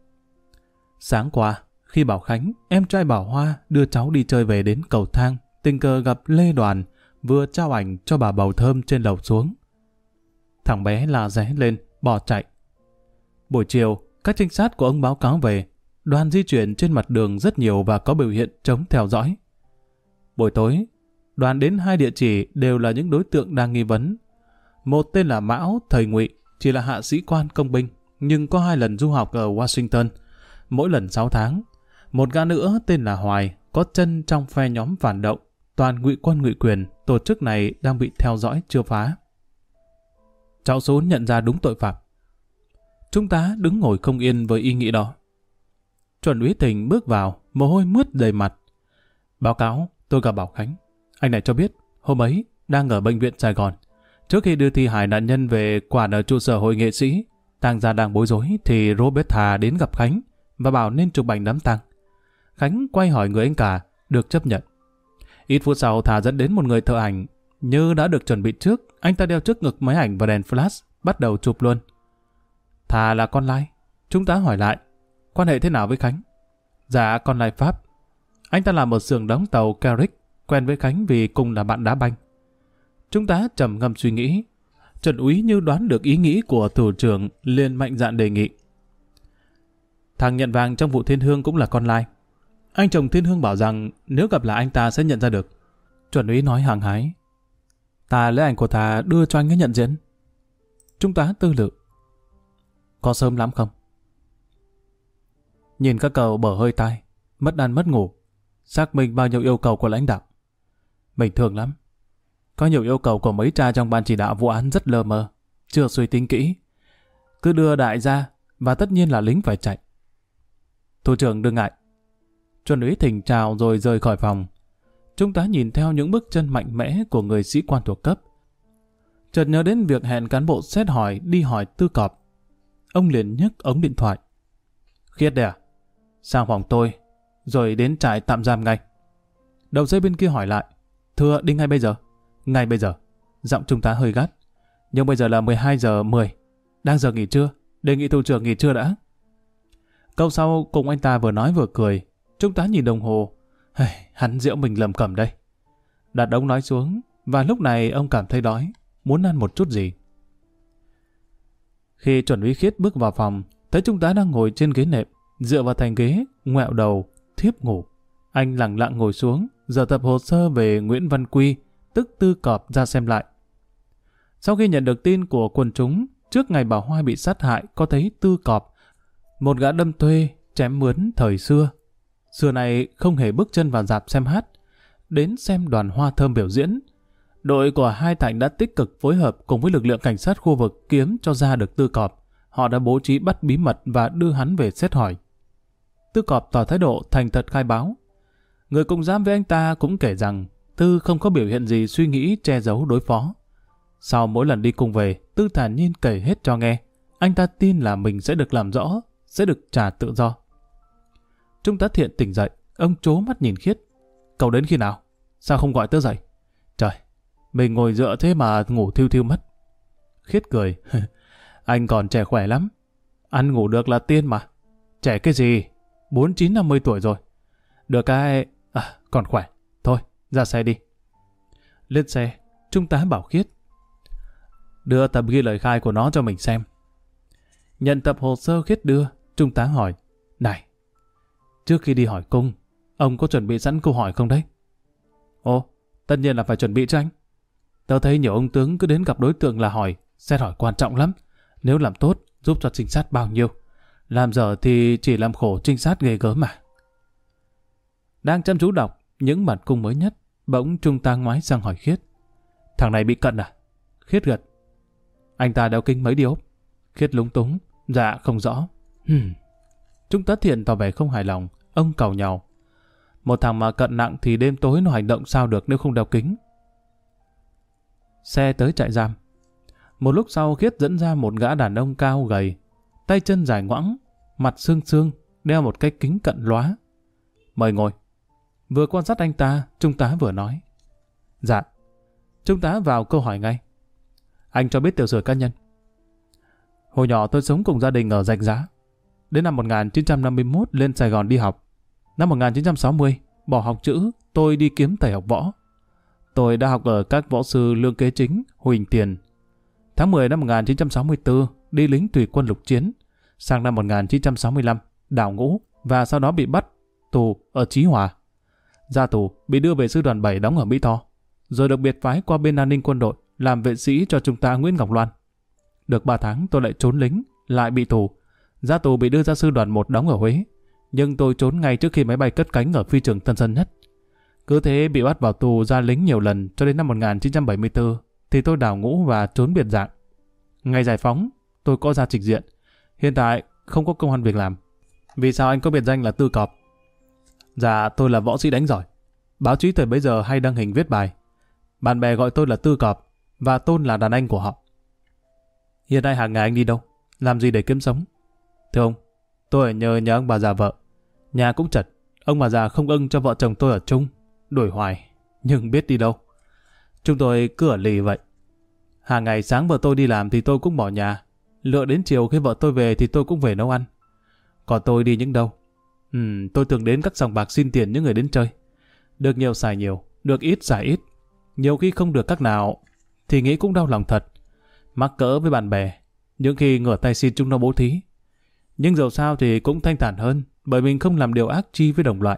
Sáng qua, khi Bảo Khánh, em trai Bảo Hoa đưa cháu đi chơi về đến cầu thang, tình cờ gặp Lê Đoàn vừa trao ảnh cho bà bầu thơm trên lầu xuống. Thằng bé la ré lên, bỏ chạy. Buổi chiều, các trinh sát của ông báo cáo về, Đoàn di chuyển trên mặt đường rất nhiều và có biểu hiện chống theo dõi. Buổi tối, Đoàn đến 2 địa chỉ đều là những đối tượng đang nghi vấn. Một tên là Mão, thầy Ngụy, chỉ là hạ sĩ quan công binh, nhưng có 2 lần du học ở Washington, mỗi lần 6 tháng. Một gã nữa tên là Hoài, có chân trong phe nhóm phản động, toàn ngụy quân ngụy quyền, tổ chức này đang bị theo dõi chưa phá. Cháu Sún nhận ra đúng tội phạm. Trung tá đứng ngồi không yên với ý nghĩ đó. Chuẩn úy Thình bước vào, mồ hôi mướt đầy mặt. Báo cáo, tôi gặp Bảo Khánh. Anh này cho biết, hôm ấy, đang ở bệnh viện Sài Gòn. Trước khi đưa thi hài nạn nhân về quản ở trụ sở hội nghệ sĩ, tang gia đang bối rối thì Robert Thà đến gặp Khánh và bảo nên chụp ảnh đám tang. Khánh quay hỏi người anh cả, được chấp nhận. Ít phút sau Thà dẫn đến một người thợ ảnh, như đã được chuẩn bị trước, anh ta đeo trước ngực máy ảnh và đèn flash, bắt đầu chụp luôn. Thà là con lai. Chúng ta hỏi lại, quan hệ thế nào với Khánh? Dạ, con lai Pháp. Anh ta làm ở xưởng đóng tàu Carrick, quen với Khánh vì cùng là bạn đá banh. Chúng ta trầm ngâm suy nghĩ. Chuẩn úy như đoán được ý nghĩ của thủ trưởng, liền mạnh dạn đề nghị. Thằng nhận vàng trong vụ Thiên Hương cũng là con lai. Anh chồng Thiên Hương bảo rằng nếu gặp là anh ta sẽ nhận ra được. Chuẩn úy nói hăng hái. Ta lấy ảnh của Thà đưa cho anh ấy nhận diện. Chúng ta tư lự. Có sớm lắm không? Nhìn các cậu bở hơi tai, mất ăn mất ngủ, xác minh bao nhiêu yêu cầu của lãnh đạo. Bình thường lắm. Có nhiều yêu cầu của mấy cha trong ban chỉ đạo vụ án rất lờ mờ, chưa suy tính kỹ. Cứ đưa đại ra, và tất nhiên là lính phải chạy. Thủ trưởng đừng ngại. Chuẩn úy Thình chào rồi rời khỏi phòng. Chúng ta nhìn theo những bước chân mạnh mẽ của người sĩ quan thuộc cấp. Chợt nhớ đến việc hẹn cán bộ xét hỏi đi hỏi Tư Cọp. Ông liền nhấc ống điện thoại. Khiết đây à? Sang phòng tôi, rồi đến trại tạm giam ngay. Đầu dây bên kia hỏi lại. Thưa, đi ngay bây giờ? Ngay bây giờ. Giọng trung tá hơi gắt. Nhưng bây giờ là 12 giờ 10. Đang giờ nghỉ trưa. Đề nghị thủ trưởng nghỉ trưa đã. Câu sau cùng anh ta vừa nói vừa cười. Trung tá nhìn đồng hồ. Hắn giễu mình lầm cẩm đây. Đặt ống nói xuống, và lúc này ông cảm thấy đói, muốn ăn một chút gì. Khi chuẩn úy Khiết bước vào phòng, thấy trung tá đang ngồi trên ghế nệm, dựa vào thành ghế, ngoẹo đầu, thiếp ngủ. Anh lặng lặng ngồi xuống, giờ tập hồ sơ về Nguyễn Văn Quy, tức Tư Cọp ra xem lại. Sau khi nhận được tin của quần chúng, trước ngày Bảo Hoa bị sát hại có thấy Tư Cọp, một gã đâm thuê, chém mướn thời xưa. Xưa này không hề bước chân vào rạp xem hát, đến xem đoàn Hoa Thơm biểu diễn. Đội của Hai Thành đã tích cực phối hợp cùng với lực lượng cảnh sát khu vực kiếm cho ra được Tư Cọp. Họ đã bố trí bắt bí mật và đưa hắn về xét hỏi. Tư Cọp tỏ thái độ thành thật khai báo. Người cùng giam với anh ta cũng kể rằng Tư không có biểu hiện gì suy nghĩ che giấu đối phó. Sau mỗi lần đi cùng về, Tư thản nhiên kể hết cho nghe. Anh ta tin là mình sẽ được làm rõ, sẽ được trả tự do. Trung tá Thiện tỉnh dậy, ông trố mắt nhìn Khiết. Cậu đến khi nào? Sao không gọi tớ dậy? Trời, mình ngồi dựa thế mà ngủ thiu thiu mất. Khiết cười. Anh còn trẻ khỏe lắm. Ăn ngủ được là tiên mà. Trẻ cái gì? 49-50 tuổi rồi. Được cái... còn khỏe. Thôi, ra xe đi. Lên xe, Trung tá bảo Khiết. Đưa tập ghi lời khai của nó cho mình xem. Nhận tập hồ sơ Khiết đưa, Trung tá hỏi. Này, trước khi đi hỏi cung, ông có chuẩn bị sẵn câu hỏi không đấy? Ồ, tất nhiên là phải chuẩn bị cho anh. Tớ thấy nhiều ông tướng cứ đến gặp đối tượng là hỏi, xét hỏi quan trọng lắm. Nếu làm tốt, giúp cho trinh sát bao nhiêu. Làm dở thì chỉ làm khổ trinh sát ghê gớm mà. Đang chăm chú đọc những bản cung mới nhất, bỗng Trung tá ngoái sang hỏi Khiết. Thằng này bị cận à? Khiết gật. Anh ta đeo kính mấy điều? Khiết lúng túng. Dạ không rõ. Trung tá Thiện tỏ vẻ không hài lòng. Ông càu nhàu. Một thằng mà cận nặng thì đêm tối nó hành động sao được nếu không đeo kính. Xe tới trại giam. Một lúc sau Khiết dẫn ra một gã đàn ông cao gầy, tay chân dài ngoẵng, mặt xương xương, đeo một cái kính cận lóa. Mời ngồi. Vừa quan sát anh ta, Trung tá vừa nói. Dạ. Trung tá vào câu hỏi ngay. Anh cho biết tiểu sử cá nhân. Hồi nhỏ tôi sống cùng gia đình ở Rạch Giá. Đến năm 1951 lên Sài Gòn đi học. Năm 1960, bỏ học chữ, tôi đi kiếm thầy học võ. Tôi đã học ở các võ sư Lương Kế Chính, Huỳnh Tiền. Tháng 10 năm 1964, đi lính thủy quân lục chiến. Sang năm 1965, đào ngũ và sau đó bị bắt tù ở Chí Hòa. Ra tù, bị đưa về sư đoàn 7 đóng ở Mỹ Tho. Rồi được biệt phái qua bên an ninh quân đội, làm vệ sĩ cho Trung tá Nguyễn Ngọc Loan. Được 3 tháng tôi lại trốn lính, lại bị tù. Ra tù bị đưa ra sư đoàn 1 đóng ở Huế. Nhưng tôi trốn ngay trước khi máy bay cất cánh ở phi trường Tân Sơn Nhất. Cứ thế bị bắt vào tù ra lính nhiều lần cho đến năm 1974 thì tôi đào ngũ và trốn biệt dạng. Ngày giải phóng, tôi có ra trình diện. Hiện tại không có công ăn việc làm. Vì sao anh có biệt danh là Tư Cọp? Dạ, tôi là võ sĩ đánh giỏi. Báo chí thời bấy giờ hay đăng hình viết bài. Bạn bè gọi tôi là Tư Cọp và Tôn là đàn anh của họ. Hiện nay hàng ngày anh đi đâu? Làm gì để kiếm sống? Thưa ông, tôi ở nhờ nhà ông bà già vợ. Nhà cũng chật, ông bà già không ưng cho vợ chồng tôi ở chung. Đuổi hoài, nhưng biết đi đâu. Chúng tôi cứ ở lì vậy. Hàng ngày sáng vợ tôi đi làm thì tôi cũng bỏ nhà. Lựa đến chiều khi vợ tôi về thì tôi cũng về nấu ăn. Còn tôi đi những đâu? Tôi thường đến các sòng bạc xin tiền những người đến chơi. Được nhiều xài nhiều, được ít xài ít. Nhiều khi không được các nào thì nghĩ cũng đau lòng thật. Mắc cỡ với bạn bè, những khi ngửa tay xin chúng nó bố thí. Nhưng dẫu sao thì cũng thanh thản hơn, bởi mình không làm điều ác chi với đồng loại.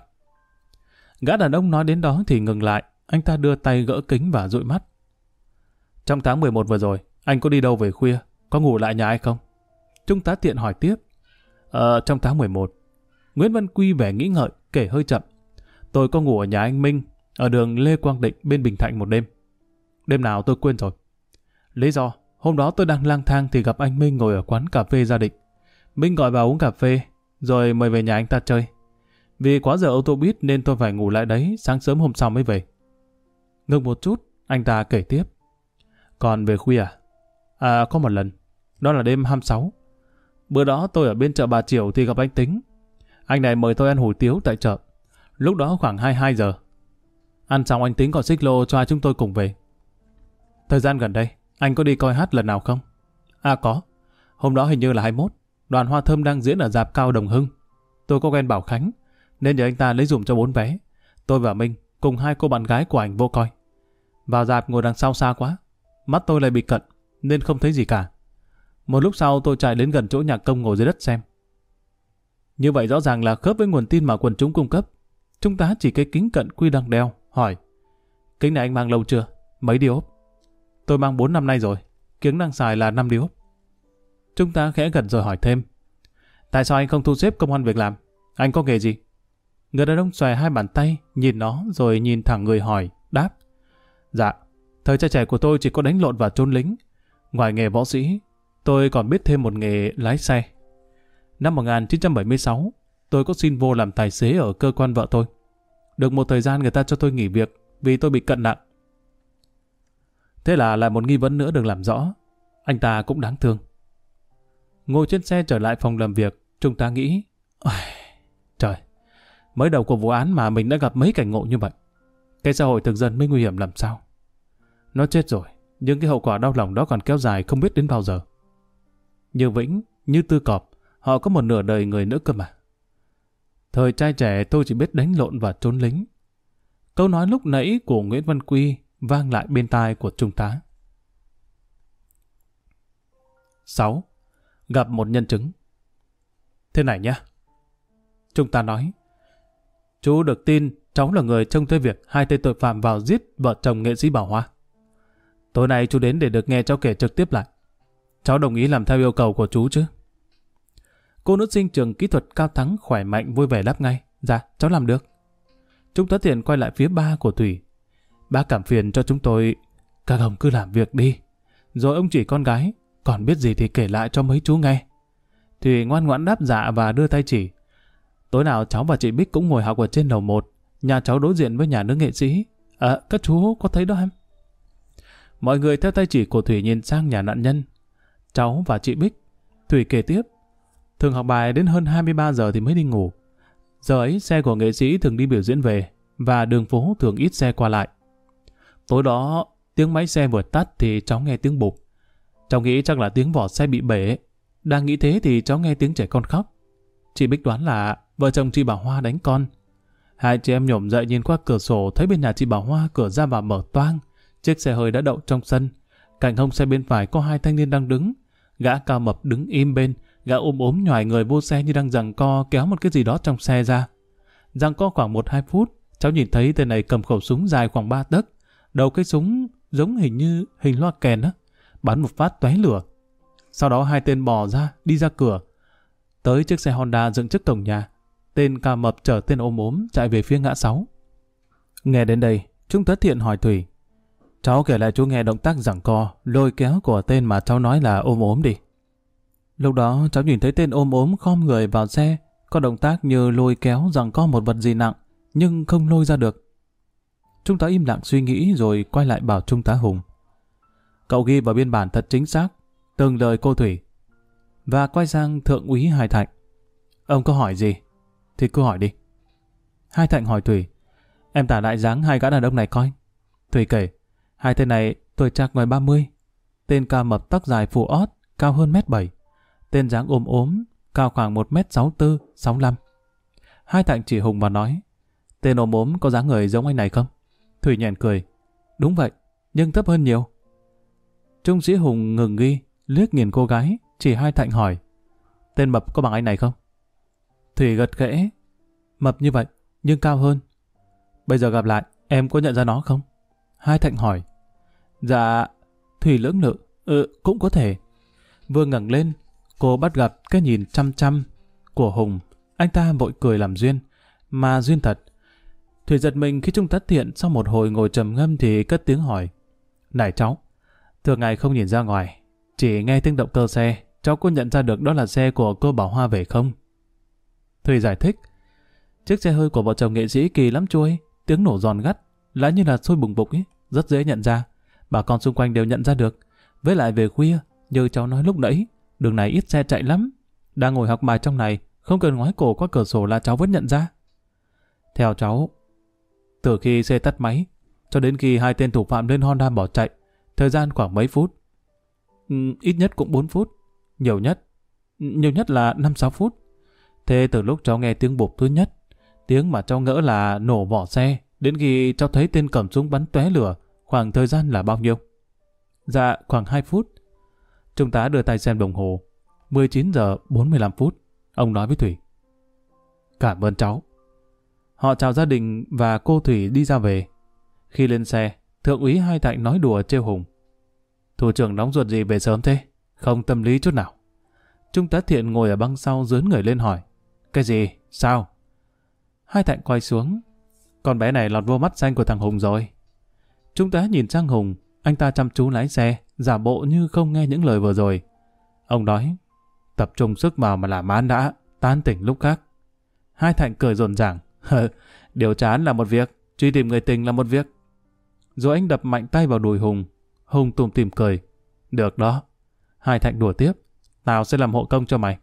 Gã đàn ông nói đến đó thì ngừng lại. Anh ta đưa tay gỡ kính và dụi mắt. Trong tháng 11 vừa rồi, anh có đi đâu về khuya? Có ngủ lại nhà ai không? Trung tá Thiện hỏi tiếp. Trong tháng 11, Nguyễn Văn Quy vẻ nghĩ ngợi, kể hơi chậm. Tôi có ngủ ở nhà anh Minh, ở đường Lê Quang Định bên Bình Thạnh một đêm. Đêm nào tôi quên rồi. Lý do, hôm đó tôi đang lang thang thì gặp anh Minh ngồi ở quán cà phê Gia Định. Minh gọi vào uống cà phê, rồi mời về nhà anh ta chơi. Vì quá giờ ô tô buýt nên tôi phải ngủ lại đấy, sáng sớm hôm sau mới về. Ngừng một chút, anh ta kể tiếp. Còn về khuya à? Có một lần, đó là đêm 26. Bữa đó tôi ở bên chợ Bà Triểu thì gặp anh Tính. Anh này mời tôi ăn hủ tiếu tại chợ. Lúc đó khoảng 22 giờ. Ăn xong anh Tính còn xích lô cho hai chúng tôi cùng về. Thời gian gần đây, anh có đi coi hát lần nào không? Có. Hôm đó hình như là 21. Đoàn Hoa Thơm đang diễn ở rạp Cao Đồng Hưng. Tôi có quen Bảo Khánh, nên nhờ anh ta lấy dùm cho 4 vé. Tôi và Minh cùng 2 cô bạn gái của ảnh vô coi. Vào rạp ngồi đằng sau xa quá. Mắt tôi lại bị cận, nên không thấy gì cả. Một lúc sau tôi chạy đến gần chỗ nhạc công ngồi dưới đất xem. Như vậy rõ ràng là khớp với nguồn tin mà quần chúng cung cấp. Trung tá chỉ cái kính cận Quy đang đeo, hỏi. Kính này anh mang lâu chưa? Mấy điếu? Tôi mang 4 năm nay rồi. Kính đang xài là 5 điếu. Trung tá khẽ gật rồi hỏi thêm. Tại sao anh không thu xếp công ăn việc làm? Anh có nghề gì? Người đàn ông xòe 2 bàn tay, nhìn nó rồi nhìn thẳng người hỏi, đáp. Dạ, Thời trai trẻ của tôi chỉ có đánh lộn và trốn lính. Ngoài nghề võ sĩ, tôi còn biết thêm một nghề lái xe. Năm 1976, tôi có xin vô làm tài xế ở cơ quan vợ tôi. Được một thời gian người ta cho tôi nghỉ việc vì tôi bị cận nặng. Thế là lại một nghi vấn nữa được làm rõ. Anh ta cũng đáng thương. Ngồi trên xe trở lại phòng làm việc, chúng ta nghĩ, trời, mới đầu của vụ án mà mình đã gặp mấy cảnh ngộ như vậy. Cái xã hội thực dân mới nguy hiểm làm sao. Nó chết rồi, nhưng cái hậu quả đau lòng đó còn kéo dài không biết đến bao giờ. Như Vĩnh, như Tư Cọp, họ có một nửa đời người nữa cơ mà. Thời trai trẻ tôi chỉ biết đánh lộn và trốn lính. Câu nói lúc nãy của Nguyễn Văn Quy vang lại bên tai của trung tá. 6. Gặp một nhân chứng. Thế này nhá. Trung tá nói, chú được tin cháu là người trông thấy việc hai tên tội phạm vào giết vợ chồng nghệ sĩ Bảo Hoa. Tối nay chú đến để được nghe cháu kể trực tiếp lại. Cháu đồng ý làm theo yêu cầu của chú chứ? Cô nữ sinh trường kỹ thuật Cao Thắng khỏe mạnh vui vẻ đáp ngay. Dạ, cháu làm được. Trung tá Thiện quay lại phía ba của Thủy. Bác cảm phiền cho chúng tôi. Các ông cứ làm việc đi. Rồi ông chỉ con gái. Còn biết gì thì kể lại cho mấy chú nghe. Thủy ngoan ngoãn đáp dạ và đưa tay chỉ. Tối nào cháu và chị Bích cũng ngồi học ở trên lầu 1. Nhà cháu đối diện với nhà nữ nghệ sĩ. Các chú có thấy đó em? Mọi người theo tay chỉ của Thủy nhìn sang nhà nạn nhân. Cháu và chị Bích. Thủy kể tiếp. Thường học bài đến hơn 23 giờ thì mới đi ngủ. Giờ ấy xe của nghệ sĩ thường đi biểu diễn về và đường phố thường ít xe qua lại. Tối đó tiếng máy xe vừa tắt thì cháu nghe tiếng bụp. Cháu nghĩ chắc là tiếng vỏ xe bị bể. Đang nghĩ thế thì cháu nghe tiếng trẻ con khóc. Chị Bích đoán là vợ chồng chị Bảo Hoa đánh con. Hai chị em nhổm dậy nhìn qua cửa sổ thấy bên nhà chị Bảo Hoa cửa ra vào mở toang. Chiếc xe hơi đã đậu trong sân. Cạnh hông xe bên phải có hai thanh niên đang đứng. Gã cao mập đứng im bên. Gã ốm nhoài người vô xe như đang giằng co kéo một cái gì đó trong xe ra. Giằng co khoảng 1-2 phút, cháu nhìn thấy tên này cầm khẩu súng dài khoảng 3 tấc. Đầu cái súng giống hình loa kèn á, bắn một phát tóe lửa. Sau đó hai tên bò ra, đi ra cửa. Tới chiếc xe Honda dựng trước cổng nhà. Tên cao mập chở tên ốm chạy về phía ngã 6. Nghe đến đây, Trung tá Thiện hỏi Thủy. Cháu kể lại chú nghe động tác giằng co, lôi kéo của tên mà cháu nói là ốm đi. Lúc đó cháu nhìn thấy tên ốm khom người vào xe, có động tác như lôi kéo giằng co một vật gì nặng, nhưng không lôi ra được. Trung tá im lặng suy nghĩ rồi quay lại bảo Trung tá Hùng. Cậu ghi vào biên bản thật chính xác, từng lời cô Thủy. Và quay sang Thượng úy Hai Thạnh. Ông có hỏi gì? Thì cứ hỏi đi. Hai Thạnh hỏi Thủy. Em tả lại dáng hai gã đàn ông này coi. Thủy kể. Hai tên này tuổi trạc ngoài 30. Tên cao mập tóc dài phủ ót, cao hơn 1m7. Tên dáng ốm, cao khoảng 1m64-65. Hai Thạnh chỉ Hùng và nói. Tên ốm có dáng người giống anh này không? Thủy nhẹn cười. Đúng vậy, nhưng thấp hơn nhiều. Trung sĩ Hùng ngừng ghi, liếc nhìn cô gái, chỉ Hai Thạnh hỏi. Tên mập có bằng anh này không? Thủy gật khẽ. Mập như vậy, nhưng cao hơn. Bây giờ gặp lại, em có nhận ra nó không? Hai Thạnh hỏi. Dạ, Thủy lưỡng lự. Cũng có thể. Vừa ngẩng lên, cô bắt gặp cái nhìn chăm chăm của Hùng. Anh ta vội cười làm duyên. Mà duyên thật. Thủy giật mình khi Trung tá Thiện sau một hồi ngồi trầm ngâm thì cất tiếng hỏi. Này cháu, thường ngày không nhìn ra ngoài, chỉ nghe tiếng động cơ xe, cháu có nhận ra được đó là xe của cô Bảo Hoa về không? Thủy giải thích. Chiếc xe hơi của vợ chồng nghệ sĩ kỳ lắm chú ơi, tiếng nổ giòn gắt, lá như là sôi bùng bục ấy, rất dễ nhận ra. Bà con xung quanh đều nhận ra được. Với lại về khuya, như cháu nói lúc nãy, đường này ít xe chạy lắm. Đang ngồi học bài trong này, không cần ngoái cổ qua cửa sổ là cháu vẫn nhận ra. Theo cháu, từ khi xe tắt máy, cho đến khi hai tên thủ phạm lên Honda bỏ chạy, thời gian khoảng mấy phút? Ít nhất cũng 4 phút. Nhiều nhất là 5-6 phút. Thế từ lúc cháu nghe tiếng bụp thứ nhất, tiếng mà cháu ngỡ là nổ vỏ xe, đến khi cháu thấy tên cầm súng bắn tóe lửa, khoảng thời gian là bao nhiêu? Dạ, khoảng 2 phút. Trung tá đưa tay xem đồng hồ. 19 giờ 45 phút. Ông nói với Thủy. Cảm ơn cháu. Họ chào gia đình và cô Thủy đi ra về. Khi lên xe, Thượng úy Hai Thạnh nói đùa trêu Hùng. Thủ trưởng nóng ruột gì về sớm thế? Không tâm lý chút nào. Trung tá Thiện ngồi ở băng sau dướn người lên hỏi. Cái gì? Sao? Hai Thạnh quay xuống. Con bé này lọt vô mắt xanh của thằng Hùng rồi. Trung tá nhìn sang Hùng. anh ta chăm chú lái xe, giả bộ như không nghe những lời vừa rồi. Ông nói, tập trung sức vào mà làm án đã, tán tỉnh lúc khác. Hai Thạnh cười rộn ràng, điều tra là một việc, truy tìm người tình là một việc. Rồi anh đập mạnh tay vào đùi Hùng. Hùng tủm tỉm cười. Được đó. Hai Thạnh đùa tiếp, tao sẽ làm hộ công cho mày.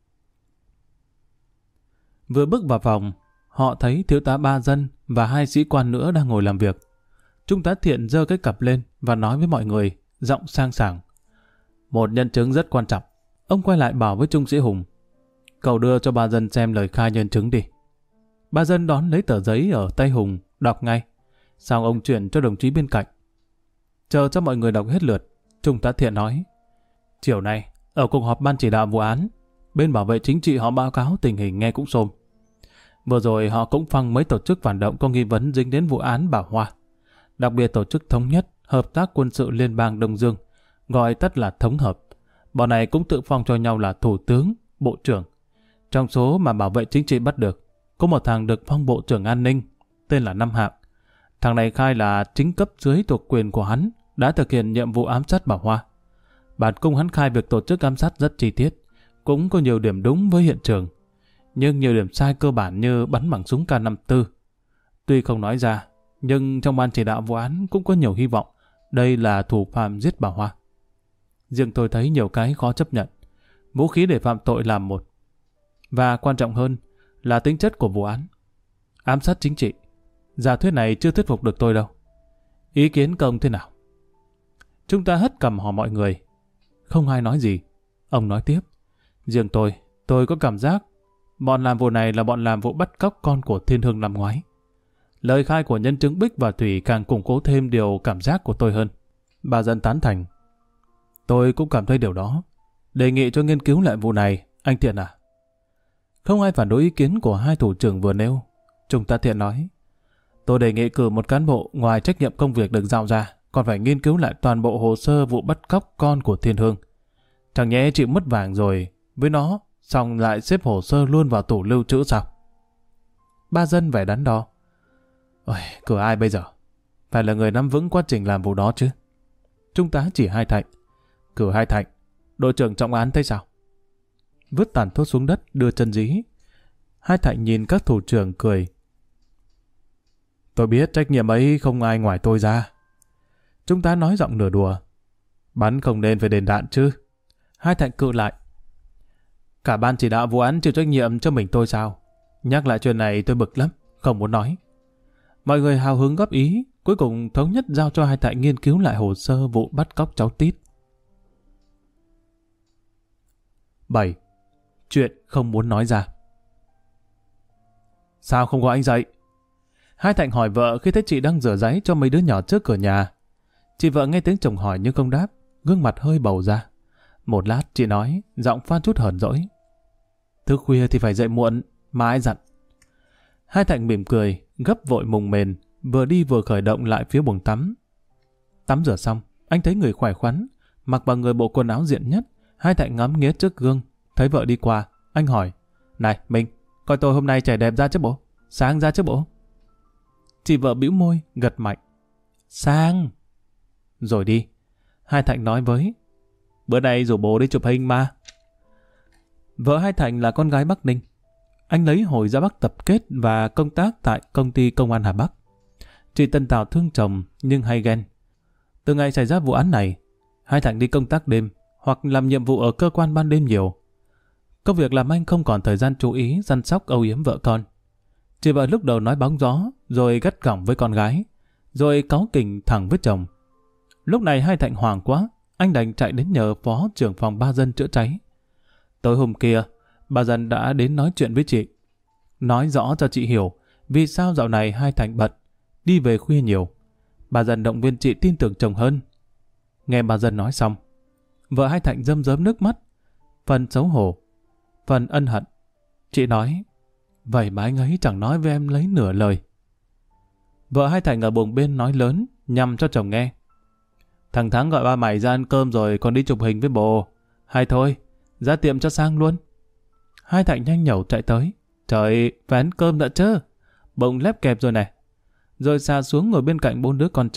Vừa bước vào phòng, họ thấy thiếu tá Ba Dân và 2 sĩ quan nữa đang ngồi làm việc. Trung tá Thiện giơ cái cặp lên và nói với mọi người, giọng sang sảng. Một nhân chứng rất quan trọng. Ông quay lại bảo với Trung sĩ Hùng. Cậu đưa cho Ba Dân xem lời khai nhân chứng đi. Ba Dân đón lấy tờ giấy ở tay Hùng, đọc ngay. Xong ông chuyển cho đồng chí bên cạnh. Chờ cho mọi người đọc hết lượt, Trung tá Thiện nói. Chiều nay, ở cuộc họp ban chỉ đạo vụ án, bên bảo vệ chính trị họ báo cáo tình hình nghe cũng xôm. Vừa rồi họ cũng phăng mấy tổ chức phản động có nghi vấn dính đến vụ án Bảo Hoa. Đặc biệt tổ chức Thống nhất, Hợp tác Quân sự Liên bang Đông Dương, gọi tắt là Thống Hợp. Bọn này cũng tự phong cho nhau là Thủ tướng, Bộ trưởng. Trong số mà bảo vệ chính trị bắt được, có một thằng được phong Bộ trưởng An ninh, tên là Năm Hạng. Thằng này khai là chính cấp dưới thuộc quyền của hắn đã thực hiện nhiệm vụ ám sát Bảo Hoa. Bản cung hắn khai việc tổ chức ám sát rất chi tiết, cũng có nhiều điểm đúng với hiện trường, nhưng nhiều điểm sai cơ bản như bắn bằng súng K54. Tuy không nói ra, nhưng trong ban chỉ đạo vụ án cũng có nhiều hy vọng đây là thủ phạm giết Bảo Hoa. Riêng tôi thấy nhiều cái khó chấp nhận. Vũ khí để phạm tội là một, và quan trọng hơn là tính chất của vụ án. Ám sát chính trị. Giả thuyết này chưa thuyết phục được tôi đâu. Ý kiến công thế nào? Chúng ta hất cằm hỏi mọi người. Không ai nói gì. Ông nói tiếp. Riêng tôi có cảm giác bọn làm vụ này là bọn làm vụ bắt cóc con của Thiên Hương năm ngoái. Lời khai của nhân chứng Bích và Thủy càng củng cố thêm điều cảm giác của tôi hơn. Bà Dân tán thành. Tôi cũng cảm thấy điều đó. Đề nghị cho nghiên cứu lại vụ này, anh Thiện à? Không ai phản đối ý kiến của 2 thủ trưởng vừa nêu. Trung tá Thiện nói. Tôi đề nghị cử một cán bộ ngoài trách nhiệm công việc được giao ra, còn phải nghiên cứu lại toàn bộ hồ sơ vụ bắt cóc con của Thiên Hương. Chẳng nhẽ chịu mất vàng rồi với nó, xong lại xếp hồ sơ luôn vào tủ lưu trữ sao? Ba Dân vẻ đắn đo. Ôi, cử ai bây giờ? Phải là người nắm vững quá trình làm vụ đó chứ. Trung tá chỉ Hai Thạnh. Cử Hai Thạnh. Đội trưởng trọng án thấy sao? Vứt tàn thuốc xuống đất, đưa chân dí. Hai Thạnh nhìn các thủ trưởng cười. Tôi biết trách nhiệm ấy không ai ngoài tôi ra. Trung tá nói giọng nửa đùa. Bắn không nên phải đền đạn chứ. Hai Thạnh cự lại. Cả ban chỉ đạo vụ án chịu trách nhiệm cho mình tôi sao? Nhắc lại chuyện này tôi bực lắm, không muốn nói. Mọi người hào hứng góp ý, cuối cùng thống nhất giao cho Hai Thạnh nghiên cứu lại hồ sơ vụ bắt cóc cháu Tít. 7. Chuyện không muốn nói ra. Sao không gọi anh dậy? Hai Thạnh hỏi vợ khi thấy chị đang rửa ráy cho mấy đứa nhỏ trước cửa nhà. Chị vợ nghe tiếng chồng hỏi nhưng không đáp, gương mặt hơi bầu ra. Một lát chị nói, giọng pha chút hờn dỗi. Thức khuya thì phải dậy muộn, mà ai dặn. Hai Thạnh mỉm cười, gấp vội mùng mền, vừa đi vừa khởi động lại phía buồng tắm. Tắm rửa xong, anh thấy người khỏe khoắn, mặc bằng người bộ quần áo diện nhất. Hai Thạnh ngắm nghía trước gương, thấy vợ đi qua, anh hỏi. Này, Minh, coi tôi hôm nay trẻ đẹp ra chứ bộ? Sáng ra chứ bộ? Chị vợ bĩu môi, gật mạnh. Sang! Rồi đi. Hai Thạnh nói với. Bữa nay rủ bố đi chụp hình mà. Vợ Hai Thạnh là con gái Bắc Ninh. Anh lấy hồi ra Bắc tập kết và công tác tại công ty công an Hà Bắc. Chị Tân Tào thương chồng nhưng hay ghen. Từ ngày xảy ra vụ án này, Hai Thạnh đi công tác đêm hoặc làm nhiệm vụ ở cơ quan ban đêm nhiều. Công việc làm anh không còn thời gian chú ý săn sóc âu yếm vợ con. Chị vợ lúc đầu nói bóng gió, rồi gắt gỏng với con gái, rồi cáu kỉnh thẳng với chồng. Lúc này Hai Thạnh hoảng quá, anh đành chạy đến nhờ phó trưởng phòng Ba Dân chữa cháy. Tối hôm kia, Ba Dân đã đến nói chuyện với chị. Nói rõ cho chị hiểu vì sao dạo này Hai Thạnh bận, đi về khuya nhiều. Ba Dân động viên chị tin tưởng chồng hơn. Nghe Ba Dân nói xong, vợ Hai Thạnh rơm rớm nước mắt, phần xấu hổ, phần ân hận. Chị nói, vậy mà anh ấy chẳng nói với em lấy nửa lời. Vợ Hai Thạnh ở buồng bên nói lớn, nhằm cho chồng nghe. Thằng Thắng gọi ba mày ra ăn cơm rồi còn đi chụp hình với bồ. Hay thôi, ra tiệm cho sang luôn. Hai Thạnh nhanh nhẩu chạy tới. Trời, phải ăn cơm đã chứ. Bụng lép kẹp rồi này. Rồi xa xuống ngồi bên cạnh 4 đứa con trai.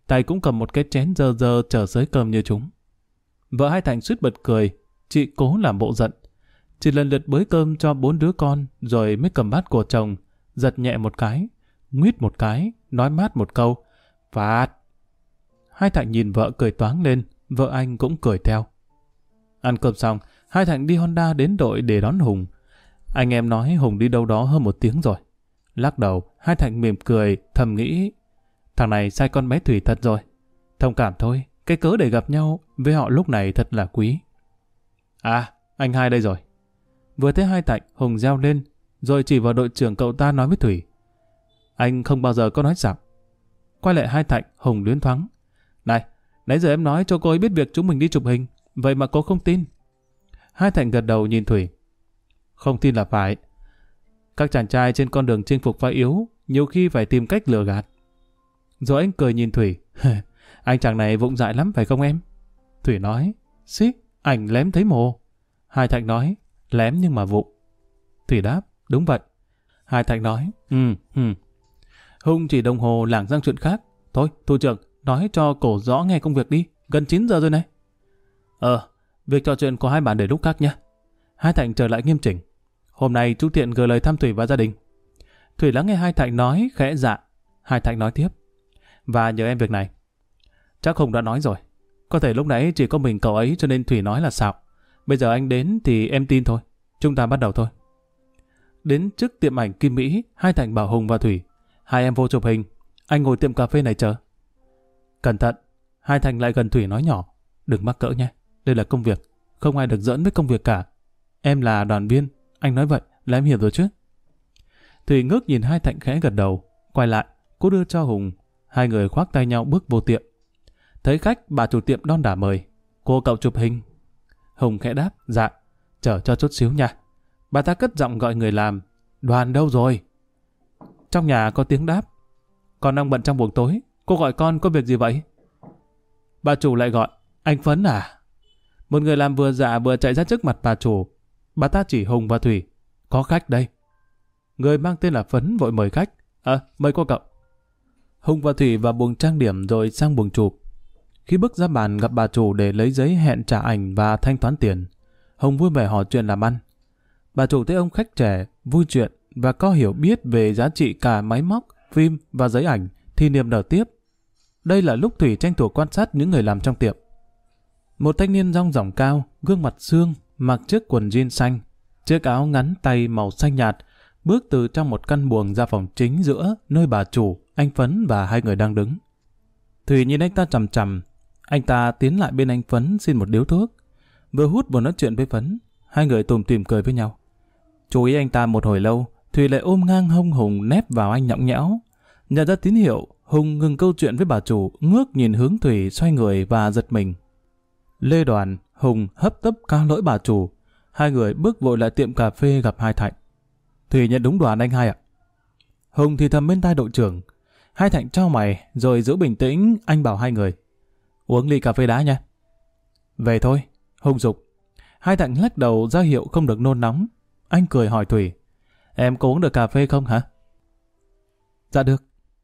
tay cũng cầm một cái chén dơ dơ chờ xới cơm như chúng. Vợ hai Thành suýt bật cười, chị cố làm bộ giận. Chị lần lượt bới cơm cho 4 đứa con, rồi mới cầm bát của chồng, giật nhẹ một cái, nguyết một cái, nói mát một câu, phạt. Hai Thành nhìn vợ cười toáng lên, vợ anh cũng cười theo. Ăn cơm xong, hai Thành đi Honda đến đội để đón Hùng. Anh em nói Hùng đi đâu đó hơn 1 tiếng rồi. Lắc đầu, hai Thành mỉm cười, thầm nghĩ, thằng này sai con bé Thủy thật rồi. Thông cảm thôi, cái cớ để gặp nhau với họ lúc này thật là quý. À, anh hai đây rồi. Vừa thấy hai Thành, Hùng reo lên, rồi chỉ vào đội trưởng cậu ta nói với Thủy. Anh không bao giờ có nói xạo. Quay lại hai Thành, Hùng luyến thoáng. Này, nãy giờ em nói cho cô ấy biết việc chúng mình đi chụp hình, vậy mà cô không tin. Hai Thành gật đầu nhìn Thủy. Không tin là phải. Các chàng trai trên con đường chinh phục phái yếu, nhiều khi phải tìm cách lừa gạt. Rồi anh cười nhìn Thủy. Anh chàng này vụng dại lắm phải không em? Thủy nói, xí, ảnh lém thấy mồ. Hai Thành nói, lém nhưng mà vụng. Thủy đáp, đúng vậy. Hai Thành nói, Hùng chỉ đồng hồ lảng sang chuyện khác. Thôi, thủ trưởng, nói cho cổ rõ nghe công việc đi, gần 9 giờ rồi này. Việc trò chuyện của hai bạn để lúc khác nhé. Hai Thành trở lại nghiêm chỉnh. Hôm nay chú Thiện gửi lời thăm Thủy và gia đình. Thủy lắng nghe hai Thành nói, khẽ dạ. Hai Thành nói tiếp. Và nhờ em việc này. Chắc Hùng đã nói rồi. Có thể lúc nãy chỉ có mình cậu ấy cho nên Thủy nói là xạo. Bây giờ anh đến thì em tin thôi. Chúng ta bắt đầu thôi. Đến trước tiệm ảnh Kim Mỹ, hai Thành bảo Hùng và Thủy. Hai em vô chụp hình. Anh ngồi tiệm cà phê này chờ. Cẩn thận. Hai Thành lại gần Thủy nói nhỏ. Đừng mắc cỡ nhé. Đây là công việc. Không ai được giỡn với công việc cả. Em là đoàn viên. Anh nói vậy là em hiểu rồi chứ. Thủy ngước nhìn hai Thành khẽ gật đầu. Quay lại, cô đưa cho Hùng. Hai người khoác tay nhau bước vô tiệm. Thấy khách, bà chủ tiệm đon đả mời. Cô cậu chụp hình. Hùng khẽ đáp, dạ. Chờ cho chút xíu nha. Bà ta cất giọng gọi người làm. Đoàn đâu rồi? Trong nhà có tiếng đáp. Con đang bận trong buồng tối. Cô gọi con có việc gì vậy? Bà chủ lại gọi. Anh Phấn à? Một người làm vừa dạ vừa chạy ra trước mặt bà chủ. Bà ta chỉ Hùng và Thủy. Có khách đây. Người mang tên là Phấn vội mời khách. Mời cô cậu. Hùng và Thủy vào buồng trang điểm rồi sang buồng chụp. Khi bước ra bàn gặp bà chủ để lấy giấy hẹn trả ảnh và thanh toán tiền, Hùng vui vẻ hỏi chuyện làm ăn. Bà chủ thấy ông khách trẻ, vui chuyện và có hiểu biết về giá trị cả máy móc, phim và giấy ảnh thì niềm nở tiếp. Đây là lúc Thủy tranh thủ quan sát những người làm trong tiệm. Một thanh niên dong dỏng cao, gương mặt xương, mặc chiếc quần jean xanh, chiếc áo ngắn tay màu xanh nhạt, bước từ trong một căn buồng ra phòng chính giữa nơi bà chủ, anh Phấn và hai người đang đứng. Thủy nhìn anh ta chằm chằm. Anh ta tiến lại bên anh Phấn xin một điếu thuốc. Vừa hút vừa nói chuyện với Phấn. Hai người tủm tỉm cười với nhau. Chú ý anh ta một hồi lâu, Thủy lại ôm ngang hông Hùng nép vào anh nhõng nhẽo. Nhận ra tín hiệu, Hùng ngừng câu chuyện với bà chủ, ngước nhìn hướng Thủy, xoay người và giật mình. Lê Đoàn, Hùng hấp tấp cao lỗi bà chủ. Hai người bước vội lại tiệm cà phê gặp hai Thạnh. Thủy nhận đúng Đoàn anh hai ạ. Hùng thì thầm bên tai đội trưởng. Hai Thạnh trao mày rồi giữ bình tĩnh, anh bảo hai người. Uống ly cà phê đá nha. Về thôi, Hùng giục. Hai Thạnh lắc đầu ra hiệu không được nôn nóng. Anh cười hỏi Thủy. Em có uống được cà phê không hả? Dạ được.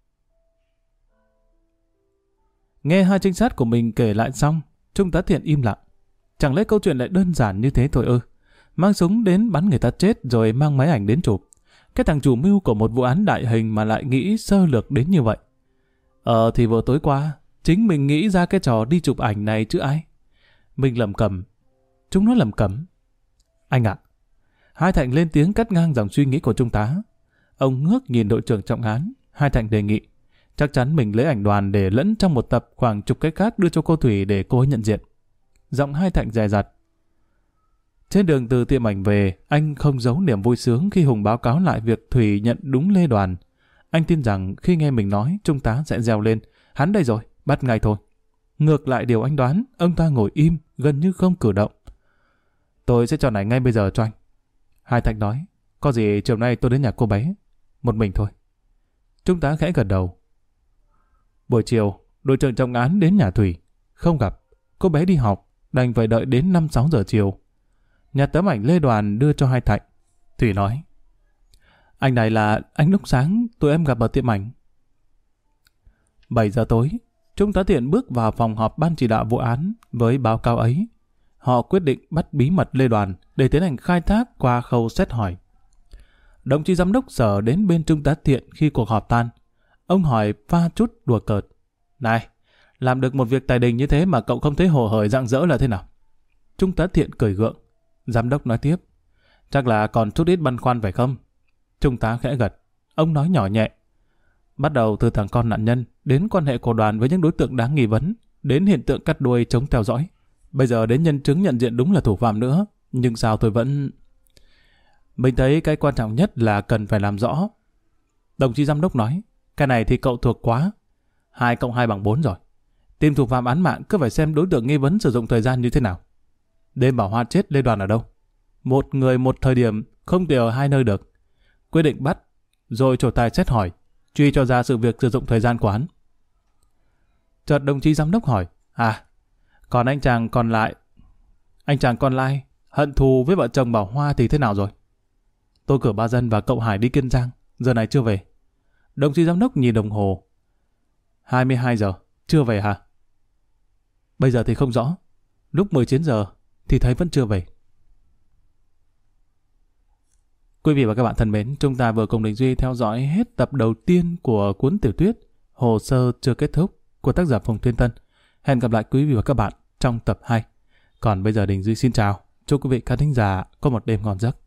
Nghe hai trinh sát của mình kể lại xong, Trung tá Thiện im lặng. Chẳng lẽ câu chuyện lại đơn giản như thế thôi ư? Mang súng đến bắn người ta chết rồi mang máy ảnh đến chụp. Cái thằng chủ mưu của một vụ án đại hình mà lại nghĩ sơ lược đến như vậy. Thì vừa tối qua, chính mình nghĩ ra cái trò đi chụp ảnh này chứ ai. Mình lẩm cẩm. Chúng nó lẩm cẩm. Anh ạ. Hai Thạnh lên tiếng cắt ngang dòng suy nghĩ của Trung tá. Ông ngước nhìn đội trưởng trọng án. Hai Thạnh đề nghị. Chắc chắn mình lấy ảnh Đoàn để lẫn trong một tập khoảng chục cái khác đưa cho cô Thủy để cô ấy nhận diện. Giọng Hai Thạnh dè dặt. Trên đường từ tiệm ảnh về, anh không giấu niềm vui sướng khi Hùng báo cáo lại việc Thủy nhận đúng Lê Đoàn. Anh tin rằng khi nghe mình nói, Trung tá sẽ reo lên. Hắn đây rồi, bắt ngay thôi. Ngược lại điều anh đoán, ông ta ngồi im, gần như không cử động. Tôi sẽ chọn ảnh ngay bây giờ cho anh. Hai Thạnh nói, có gì chiều nay tôi đến nhà cô bé. Một mình thôi. Trung tá khẽ gật đầu. Buổi chiều, đội trưởng trọng án đến nhà Thủy. Không gặp, cô bé đi học, đành phải đợi đến 5-6 giờ chiều. Nhặt tấm ảnh Lê Đoàn đưa cho Hai Thạnh. Thủy nói, anh này là anh lúc sáng tụi em gặp ở tiệm ảnh. 7 giờ tối, Trung tá Thiện bước vào phòng họp ban chỉ đạo vụ án với báo cáo ấy. Họ quyết định bắt bí mật Lê Đoàn để tiến hành khai thác qua khâu xét hỏi. Đồng chí giám đốc sở đến bên Trung tá Thiện khi cuộc họp tan. Ông hỏi pha chút đùa cợt. Này, làm được một việc tài đình như thế mà cậu không thấy hồ hởi rạng rỡ là thế nào? Trung tá Thiện cười gượng. Giám đốc nói tiếp. Chắc là còn chút ít băn khoăn phải không? Trung tá khẽ gật. Ông nói nhỏ nhẹ. Bắt đầu từ thằng con nạn nhân, đến quan hệ của Đoàn với những đối tượng đáng nghi vấn, đến hiện tượng cắt đuôi chống theo dõi. Bây giờ đến nhân chứng nhận diện đúng là thủ phạm nữa. Nhưng sao tôi vẫn... Mình thấy cái quan trọng nhất là cần phải làm rõ. Đồng chí giám đốc nói. Cái này thì cậu thuộc quá. 2 cộng 2 bằng 4 rồi. Tìm thủ phạm án mạng cứ phải xem đối tượng nghi vấn sử dụng thời gian như thế nào. Đêm Bảo Hoa chết Lê Đoàn ở đâu? Một người một thời điểm, không thể ở 2 nơi được. Quyết định bắt, rồi trổ tài xét hỏi, truy cho ra sự việc sử dụng thời gian của hắn. Chợt đồng chí giám đốc hỏi. Còn anh chàng còn lại hận thù với vợ chồng Bảo Hoa thì thế nào rồi? Tôi cử ba dân và cậu Hải đi Kiên Giang, giờ này chưa về. Đồng chí giám đốc nhìn đồng hồ. 22 giờ, chưa về hả? Bây giờ thì không rõ. Lúc 19 giờ thì thấy vẫn chưa về. Quý vị và các bạn thân mến, chúng ta vừa cùng Đình Duy theo dõi hết tập đầu tiên của cuốn tiểu thuyết Hồ sơ chưa kết thúc của tác giả Phùng Tuyên Tân. Hẹn gặp lại quý vị và các bạn trong tập 2. Còn bây giờ Đình Duy xin chào. Chúc quý vị khán thính giả có một đêm ngon giấc.